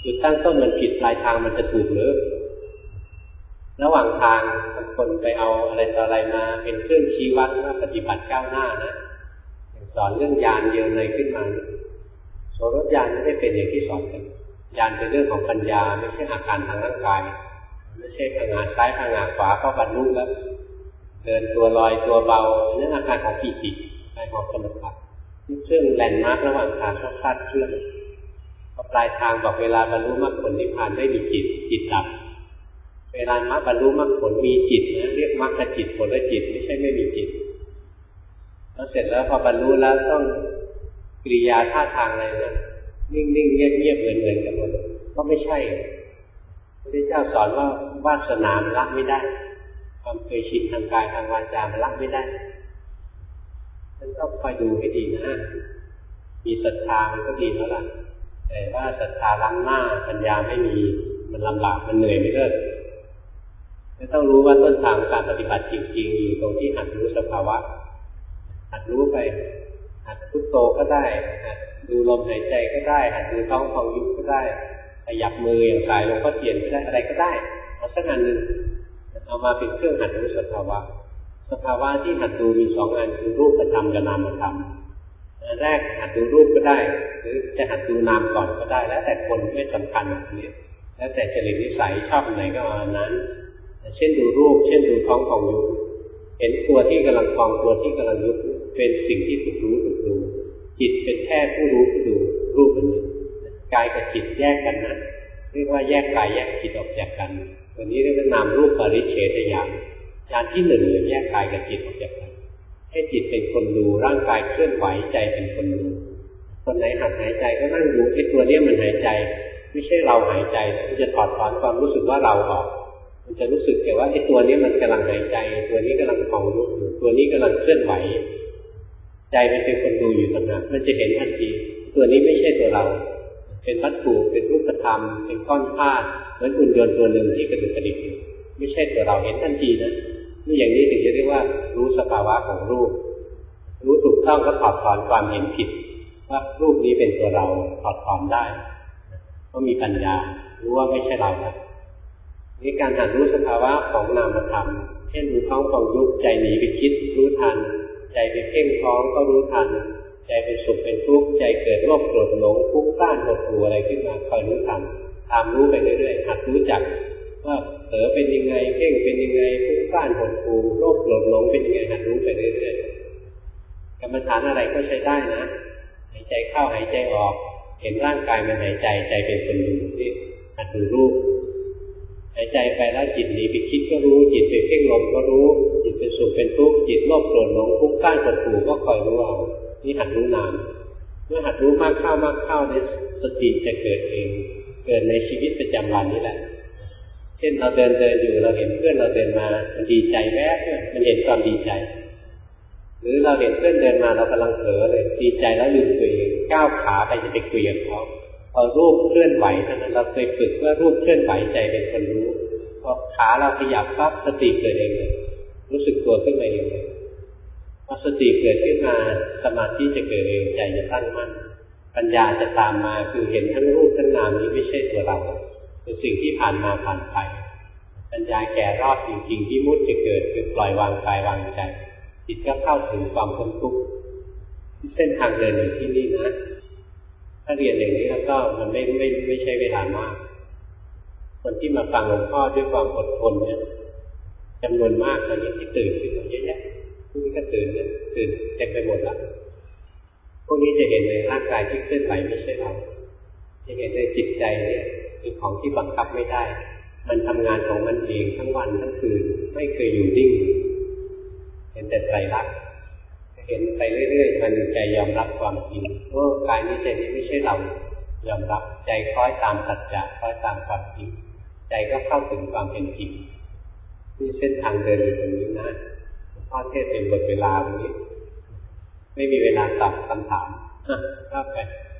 จุดตั้งต้นมันผิดปลายทางมันจะถูกหรือระหว่างทางบางคนไปเอาอะไรต่ออะไรมาเป็นเครื่องชี้วัดว่าปฏิบัติก้าวหน้านะอย่างสอนเรื่องญาณเดียวเลยขึ้นมาโสรถญาณไม่ได้เป็นอย่างที่สอนกันญาณเป็นเรื่องของปัญญาไม่ใช่อาการทางร่างกายไม่ใช่ผงาซ้ายผงาขวาก็บรรลุแล้วเดินตัวลอยตัวเบานั่นอาการของปีติอาการของสมถะเครื่องแลนด์มาร์กระหว่างทางก็คลาดเคลื่อนพอปลายทางบอกเวลาบรรลุมรรคผลนิพพานไม่มีจิตจิตดับเวลามรรคบรรลุมรรคผลมีจิตนะเรียกมรรคจิตผลจิตไม่ใช่ไม่มีจิตแล้วเสร็จแล้วพอบรรลุแล้วต้องกิริยาท่าทางอะไรนะนิ่งๆเงียบๆเหมือนๆกันหมดก็ไม่ใช่พระพุทธเจ้าสอนว่าวาสนามันละไม่ได้ความเคยชินทางกายทางวาจามันละไม่ได้ฉันต้องคอยดูให้ดีนะมีศรัทธามันก็ดีแล้วล่ะแต่ว่าศรัทธาล้ำหน้าปัญญาไม่มีมันลำบากมันเหนื่อยไม่เลิกไม่ต้องรู้ว่าต้นทางการปฏิบัติจริงๆอยู่ตรงที่หัดรู้สภาวะหัดรู้ไปหัดพุทโธก็ได้หัดดูลมหายใจก็ได้หัดดูท้องพองยุบก็ได้ขยับมืออย่างสายหลวงพ่อเทียนก็ได้อะไรก็ได้เอาสักอันหนึ่งเอามาเป็นเครื่องหัดรู้สภาวะสภาวะที่หัดดูมีสองอันคือรูปธรรมกับนามธรรมอันแรกหัดดูรูปก็ได้หรือจะหัดดูนามก่อนก็ได้แล้วแต่คนไม่สำคัญแบบนี้แล้วแต่จริตนิสัยชอบไหนก็เอาอันนั้นเช่นดูรูปเช่นดูท้องของยุบเห็นตัวที่กำลังพองตัวที่กำลังยุบเป็นสิ่งที่ถูกรู้ถูกดูจิตเป็นแค่ผู้รู้ผู้ดูรูปเป็นกายกับจิตแยกกันนะเรียกว่าแยกกายแยกจิตออกจากกันตัวนี้เรียกว่านามรูปปริเฉทญาณญาณที่หนึ่งเลยแยกกายกับจิตออกจากกันให้จิตเป็นคนดูร่างกายเคลื่อนไหวใจเป็นคนดูคนไหนหัดหายใจก็นั่งดูไอ้ตัวนี้มันหายใจไม่ใช่เราหายใจมันจะถอดถอนความรู้สึกว่าเราออกมันจะรู้สึกแต่ว่าไอ้ตัวนี้มันกำลังหายใจตัวนี้กำลังพองยุบอยู่ตัวนี้กำลังเคลื่อนไหวใจมันเป็นคนดูอยู่ต่างหากมันจะเห็นทันทีตัวนี้ไม่ใช่ตัวเราเป็นวัตถุเป็นรูปธรรมเป็นก้อนธาตุเหมือนหุ่นยนต์ตัวหนึ่งที่กระดุกกระดิกอยู่ไม่ใช่ตัวเราเห็นทันทีนะนี่อย่างนี้ถึงจะเรียกว่ารู้สภาวะของรูปรู้ถูกต้องก็ถอดถอนความเห็นผิดว่ารูปนี้เป็นตัวเราถอดถอนได้เพราะมีปัญญารู้ว่าไม่ใช่เรานะนี่การหัดรู้สภาวะของนามธรรมเช่นดูท้องของยุบใจหนีไปคิดรู้ทันใจไปเพ่งท้องก็รู้ทันใจเป็นสุขเป็นทุกข์ใจเกิดโลภโกรธหลงฟุ้งซ่านหดหู่อะไรขึ้นมาคอยรู้ทันตามรู้ไปเรื่อยๆหัดรู้จักว่าเผลอเป็นยังไงเพ่งเป็นยังไงฟุ้งซ่านหดหู่โลภโกรธหลงเป็นยังไงหัดรู้ไปเรื่อยๆกรรมฐานอะไรก็ใช้ได้นะหายใจเข้าหายใจออกเห็นร่างกายมันหายใจใจเป็นคนดูที่หัดดูรูปหายใจไปแล้วจิตหนีไปคิดก็รู้จิตไปเพ่งลมก็รู้จิตเป็นสุขเป็นทุกข์จิตโลภโกรธหลงฟุ้งซ่านหดหู่ก็คอยรู้เอานี่หัดรู้นามเมื่อหัดรู้มากเข้ามากเข้าเนี่ยสติจะเกิดเองเกิดในชีวิตประจำวันนี่แหละเช่นเราเดินเดินอยู่เราเห็นเพื่อนเราเดินมามันดีใจแวบเนี่ยมันเห็นความดีใจหรือเราเห็นเพื่อนเดินมาเรากำลังเผลอเลยดีใจแล้วลืมตัวเองก้าวขาไปจะไปคุยกับเขาพอรูปเคลื่อนไหวเท่านั้นเราเคยฝึกว่ารูปเคลื่อนไหวใจเป็นคนรู้พอขาเราขยับปั๊บสติเกิดเองเลยรู้สึกตัวขึ้นมาเองเลยพอสติเกิดขึ้นมาสมาธิจะเกิดเองใจจะตั้งมั่นปัญญาจะตามมาคือเห็นทั้งรูปทั้งนามนี้ไม่ใช่ตัวเราเป็นสิ่งที่ผ่านมาผ่านไปปัญญาแก่รอบจริงๆที่มุดจะเกิดคือปล่อยวางกายวางใจจิตก็เข้าถึงความพ้นทุกข์เส้นทางเดินอยู่ที่นี่นะถ้าเรียนอย่างนี้แล้วก็มันไม่ไม่ไม่ใช่เวลามากคนที่มาฟังหลวงพ่อด้วยความอดทนเนี่ยจำนวนมากตอนนี้ที่ตื่นขึ้นมาเยอะแยะพวกนี้ก็ตื่นเนี่ยตื่นเต็มไปหมดละพวกนี้จะเห็นในร่างกายที่เคลื่อนไหวไม่ใช่เราจะเห็นในจิตใจเนี่ยคือของที่บังคับไม่ได้มันทำงานของมันเองทั้งวันทั้งคืนไม่เคยอยู่นิ่งเห็นแต่ไตรลักษณ์เห็นไปเรื่อยๆมันใจยอมรับความจริงว่ากายนี้ใจนี้ไม่ใช่เรายอมรับใจคล้อยตามสัจจะคล้อยตามความจริงใจก็เข้าถึงความเป็นจริงนี่เส้นทางเดินอยู่ตรงนี้นะพ่อเทศเป็นบทเวลาตรงนี้ไม่มีเวลาตอบคำถามก็ไป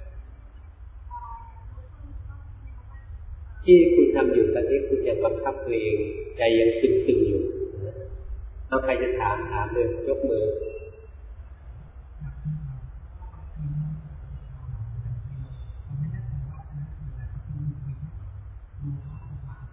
ที่คุณทำอยู่ตอนนี้คุณยังบังคับตัวเองใจยังตึงๆอยู่เอาใครจะถามถามเลยยกมือ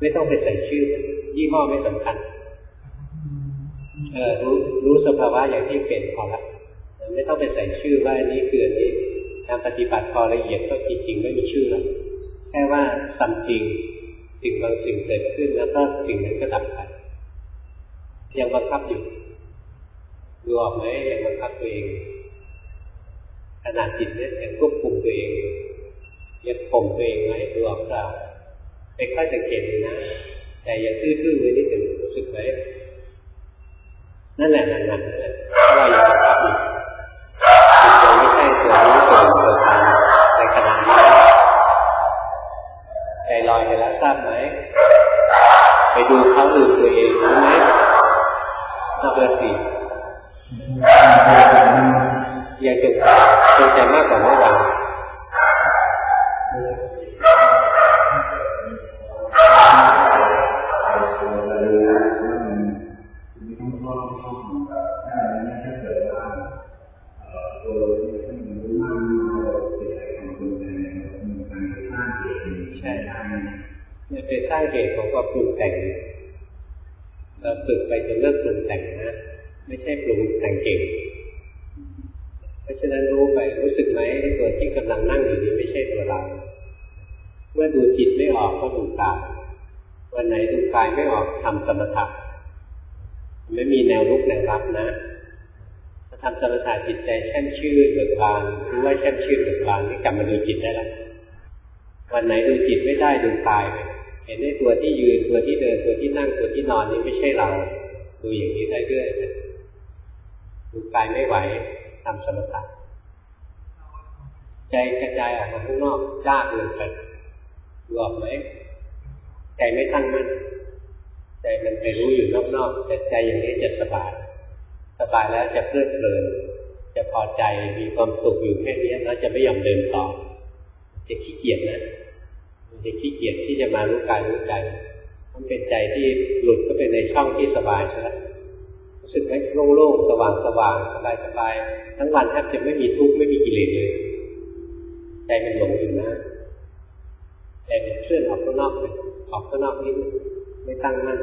ไม่ต้องไปใส่ชื่อยี่ห้อไม่สำคัญเออรู้รู้สภาวะอย่างที่เป็นพอละไม่ต้องไปใส่ชื่อว่าอันนี้คืออันนี้การปฏิบัติพอละเอียดก็จริงๆไม่มีชื่อแล้วแค่ว่าสัมจริงสิ่งบางสิ่งเกิดขึ้นแล้วก็สิ่งนั้นก็ดับไปยังบังคับอยู่ดูออกไหมยังบังคับตัวเองขนาดจิตเนี่ยยังควบคุมตัวเองยังข่มตัวเองไว้ดูออกเปล่าไปค่อยสังเกตดูนะแต่อย่าทื่อๆไว้นิดหนึ่งรู้สึกไหมนั่นแหละนั่นแหละนั่นแหละเรายังบังคับอยู่จิตใจไม่ใช่ตัวรู้ตัวตัวตามในขณะนี้ใจลอยไปแล้วทราบไหมไปดูเขาอื่นตัวเองรู้ไหมน่าเบื่อสิยังจงจงใจมากกว่าเมื่อวานใช่เนี่ยเป็นสร้างเหตุของความปรุงแต่งเราฝึกไปจนเลิกปรุงแต่งนะไม่ใช่ปรุงแต่งเก่งเพราะฉะนั้นรู้ไปรู้สึกไหมตัวที่กำลังนั่งอยู่นี้ไม่ใช่ตัวเราเมื่อดูจิตไม่ออกก็ดูกายวันไหนดูกายไม่ออกทำสมถะไม่มีแนวรุกแนวรับนะถ้าทำสมถะจิตใจแช่มชื่นเบิกบานรู้ว่าแช่มชื่นเบิกบานนี่กลับมาดูจิตได้ละวันไหนดูจิตไม่ได้ดูกายไปเห็นได้ตัวที่ยืนตัวที่เดินตัวที่นั่งตัวที่นอนนี่ไม่ใช่เราดูอย่างนี้ได้เรื่อยดูกายไม่ไหวทำสมถะใจกระจายออกมาข้างนอกจ้าเกินไปดูออกไหมใจไม่ตั้งมั่นใจมันไปรู้อยู่นอกๆแต่ใจอย่างนี้จะสบายสบายแล้วจะเพลิดเพลินจะพอใจมีความสุขอยู่แค่นี้แล้วจะไม่ยอมเดินต่อจะขี้เกียจนะจะขี้เกียจที่จะมารู้กายรู้ใจมันเป็นใจที่หลุดเข้าไปในช่องที่สบายใช่ไหมรู้สึกไหมโล่งๆสว่างสว่างสบายสบายทั้งวันแทบจะไม่มีทุกข์ไม่มีกิเลสเลยใจมันหลงอยู่นะใจมันเคลื่อนออกข้างนอกเลยออกข้างนอกนิดไม่ตั้งมั่น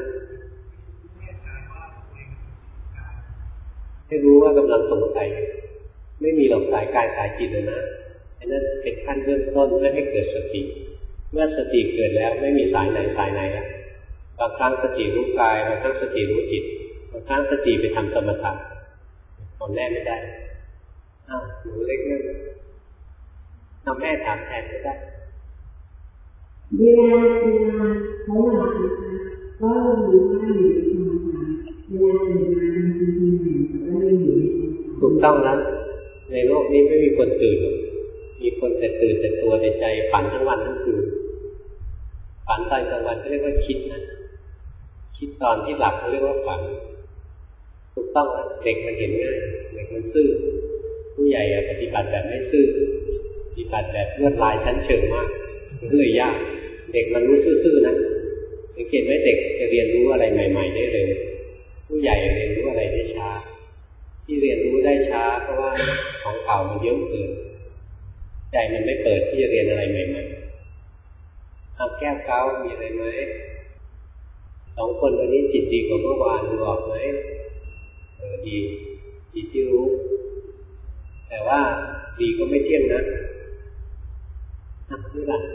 ให้รู้ว่ากำลังสงสัยไม่มีหลอกสายกายสายจิตเลยนะอันนั้นเป็นขั้นเริ่มต้นเพื่อให้เกิดสติเมื่อสติเกิดแล้วไม่มีสายไหนสายไหนแล้วบางครั้งสติรู้กายบางครั้งสติรู้จิตบางครั้งสติไปทำสมถะตอนแรกไม่ได้อ้าวหนูเล็กนึงทำแม่ถามแทนก็ได้เวลาเวลาเขาหลับนะคะก็รู้ว่าอยู่ในสมาธิเวลาตื่นมาจริงๆเนี่ยก็เลยอยู่ในถูกต้องแล้วในโลกนี้ไม่มีคนตื่นมีคนแต่ตื่นแต่ตัวในใจฝันทั้งวันทั้งคืนฝันตอนกลางวันก็เรียกว่าคิดนะคิดตอนที่หลับเขาเรียกว่าฝันถูกต้องแล้วเด็กมันเห็นง่ายเด็กมันซื่อผู้ใหญ่ปฏิบัติแบบไม่ซื่อปฏิบัติแบบลวดลายชั้นเชิงมากมันเลยยากเด็กมันรู้ซื่อๆนะสังเกตไหมเด็กจะเรียนรู้อะไรใหม่ๆได้เร็วผู้ใหญ่เรียนรู้อะไรได้ช้าที่เรียนรู้ได้ช้าเพราะว่าของเก่ามันเยอะเกินใจมันไม่เปิดที่จะเรียนอะไรใหม่ๆเอาแก้วเก้ามีอะไรไหมสองคนวันนี้จิตดีกว่าเมื่อวานดูออกไหมเออดีจิตที่รู้แต่ว่าดีก็ไม่เที่ยงนะนักนี่แหละ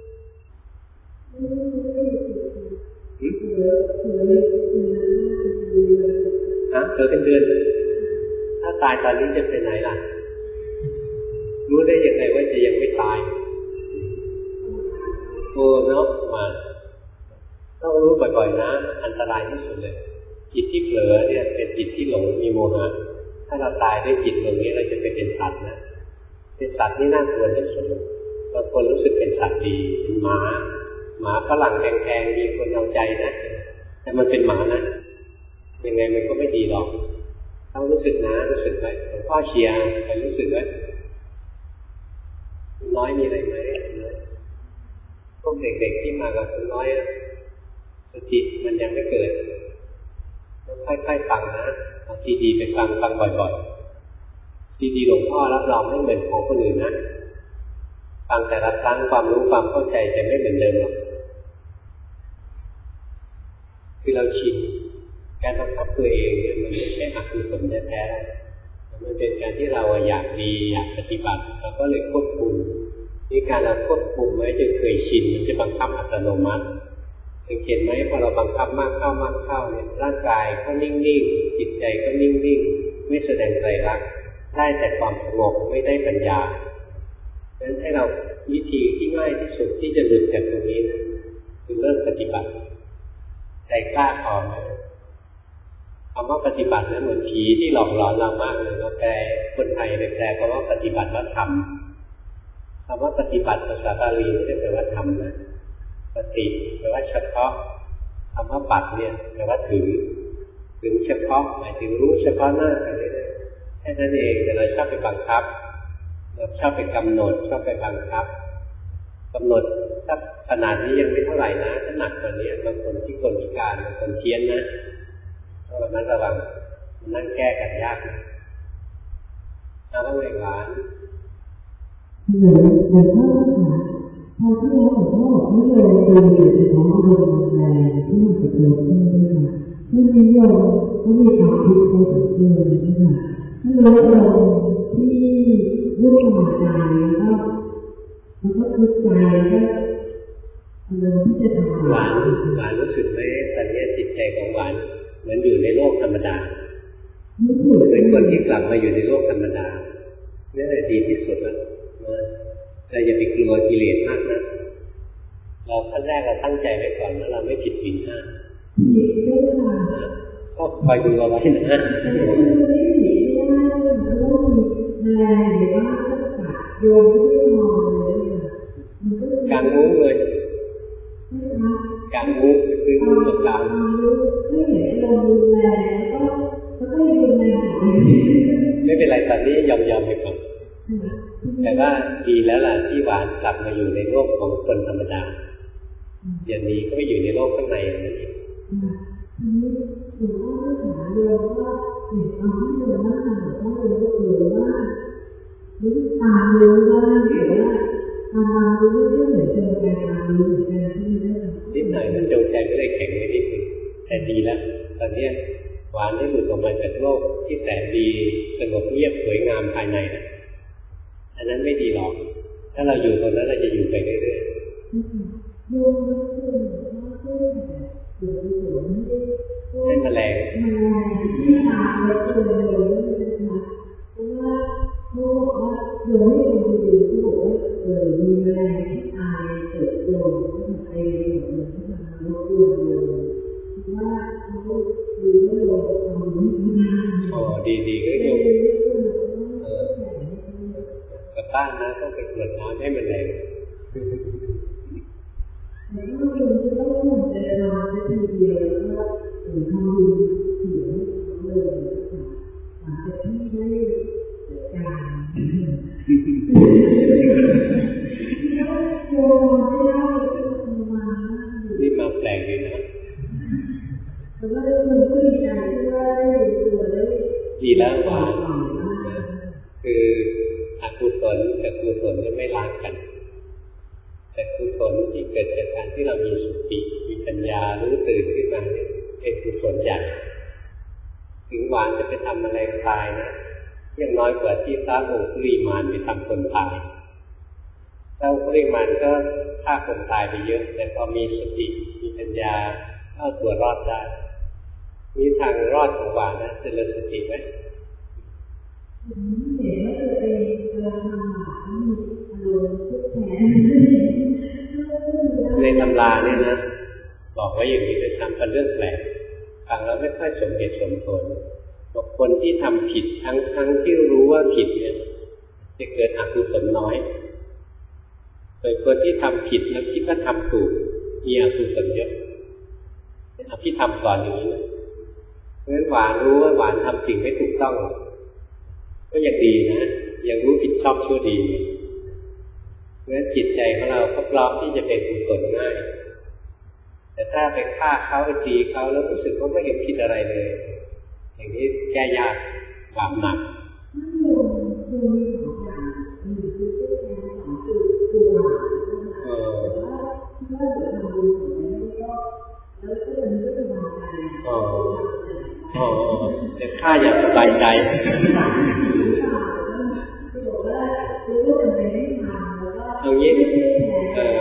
ฮะเธอเป็นเดือนถ้าตายตอนนี้จะเป็นไหนล่ะรู้ได้ยังไงว่าจะยังไม่ตายโอ้เนาะมาต้องรู้บ่อยๆนะอันตรายที่สุดเลยจิตที่เผลอเนี่ยเป็นจิตที่หลงมีโมหะถ้าเราตายด้วยจิตตรงนี้เราจะไปเป็นสัตว์นะเป็นสัตว์นี่น่ากลัวที่สุดบางคนรู้สึกเป็นสัตว์ดีเป็นหมาหมาฝรั่งแพงๆมีคนเอาใจนะแต่มันเป็นหมานะยังไงมันก็ไม่ดีหรอกต้องรู้สึกนะรู้สึกไว้หลวงพ่อเชียร์ใครรู้สึกไว้น้อยมีอะไรไหมพวกเด็กๆที่มากับคุณน้อยสติมันยังไม่เกิดต้องค่อยๆฟังนะเอาซีดีไปฟังฟังบ่อยๆซีดีหลวงพ่อรับรองไม่เหมือนของคนอื่นนะฟังแต่ละครั้งความรู้ความเข้าใจจะไม่เหมือนเดิมหรอกคือเราชินการบังคับตัวเองเนี่ยมันไม่ใช่อกุศลแท้ๆมันเป็นการที่เราอยากดีอยากปฏิบัติเราก็เลยควบคุมนี่การเราควบคุมไว้จนเคยชินมันจะบังคับอัตโนมัติสังเกตไหมพอเราบังคับมากเข้ามากเข้าเนี่ยร่างกายก็นิ่งๆจิตใจก็นิ่งๆไม่แสดงไตรลักษณ์ได้แต่ความสงบไม่ได้ปัญญาดังนั้นให้เราวิธีที่ง่ายที่สุดที่จะหลุดจากตรงนี้นะคือเริ่มปฏิบัติใจกล้าพอไหมคำว่าปฏิบัตินั้นเหมือนผีที่หลอกหลอนเรามากเลยเราแปลคนไทยไปแปลคำว่าปฏิบัติว่าทำคำว่าปฏิบัติภาษาบาลีไม่ได้แปลว่าทำนะปฏิแปลว่าเฉพาะคำว่าปัดเนี่ยแปลว่าถึงถึงเฉพาะหมายถึงรู้เฉพาะหน้าอะไรเนี่ยแค่นั้นเองแต่เราชอบไปบังคับเราชอบไปกำหนดชอบไปบังคับกำหนดถ้าขนาดนี้ยังไม่เท่าไหร่นะถ้าหนักกว่านี้บางคนที่คนพิการบางคนเพี้ยนนะเพราะนั้นระวังมันนั่งแก้กันยากนะเอาบ้างไหมหวานเหมือนเหมือนพ่อค่ะพอที่แล้วพ่อบอกไม่เลยเป็นเรื่องของอารมณ์แรงที่มันจะเกิดขึ้นด้วยค่ะที่นิยมก็มีความคิดพอสมควรนะคะที่รู้อารมณ์ที่รุ่งมาใจแล้วก็แล้วก็คือใจก็อารมณ์ที่จะทำหวานหวานรู้สึกไหมตอนนี้จิตใจของหวานเหมือนอยู่ในโลกธรรมดาเป็นคนที่กลับมาอยู่ในโลกธรรมดานี่แหละดีที่สุดแล้วเราอย่าไปกลัวกิเลสมากนะเราขั้นแรกเราตั้งใจไว้ก่อนว่าเราไม่ผิดศีลห้าก็คอยดูเราไว้นะกางมุ้งเลยกางมุ้งคือมุ้งกลางไม่เป็นไรตอนนี้ยอมยอมไปก่อนแต่ว่าดีแล้วล่ะที่หวานกลับมาอยู่ในโลกของคนธรรมดาอย่างนี้ก็ไปอยู่ในโลกข้างในนั่นเองตามรู้ว่าหรือว่าตามรู้ไม่ได้เหมือนเจอการตามรู้เหมือนกันที่ไม่ได้นิดหน่อยมันจงใจไม่ได้แข็งไว้นิดนึงแต่ดีแล้วตอนนี้หวานได้หลุดออกมาจากโลกที่แสนดีสงบเงียบสวยงามภายในนะอันนั้นไม่ดีหรอกถ้าเราอยู่ตรงนั้นเราจะอยู่ไปเรื่อยๆให้แมลงที่ตามเราเจอเลยนะคะเพราะว่าเขาบอกว่าโดยที่คนดูเขาบอกว่าเออมีแมลงที่ตายเกิดโดนที่มันไปหมดเลยที่มันรบกวนเลยคิดว่าเขาดูไม่ลงความรู้มากอ๋อดีๆก็โยมเออกลับบ้านนะต้องไปกรวดน้ำให้มันแรงแต่ถ้าคุณจะต้องเดินทางไปทีเดียวแล้วก็ทำบุญเสียเลยหลังจากที่ได้การนี่มาแปลกเลยนะแต่ว่าคุณก็ดีใจที่ว่าได้ตัวได้ดีแล้วว่าคืออกุศลกับกุศลจะไม่ล้างกันแต่กุศลที่เกิดจากการที่เรามีสติมีปัญญารู้ตื่นขึ้นมาเนี่ยเป็นกุศลใหญ่ถึงหวานจะไปทำอะไรตายนะยังน้อยกว่าที่พระองค์คุริมานไปทำคนตายพระองค์คุริมานก็ฆ่าคนตายไปเยอะแต่พอมีสติมีปัญญาเอาตัวรอดได้นี่ทางรอดของหวานนะเจริญสติไหมในตำราเนี่ยนะบอกไว้อย่างนี้เป็นคำเป็นเรื่องแปลกฟังแล้วไม่ค่อยสมเหตุสมผลบอกคนที่ทำผิดทั้งทั้งที่รู้ว่าผิดเนี่ยจะเกิดอกุศลน้อยส่วนคนที่ทำผิดแล้วคิดว่าทำถูกมีอกุศลเยอะอภิธรรมสอนอย่างนี้นะเพราะฉะนั้นหวานรู้ว่าหวานทำสิ่งไม่ถูกต้องก็ยังดีนะยังรู้ผิดชอบชั่วดีเพราะฉะนั้นจิตใจของเราก็พร้อมที่จะเป็นกุศลง่ายแต่ถ้าไปฆ่าเขาไปตีเขาแล้วรู้สึกว่าไม่เห็นผิดอะไรเลยอย่างนี้แก้ยากบาปหนักเออฆ่าอย่างสบายใจเอางี้เออ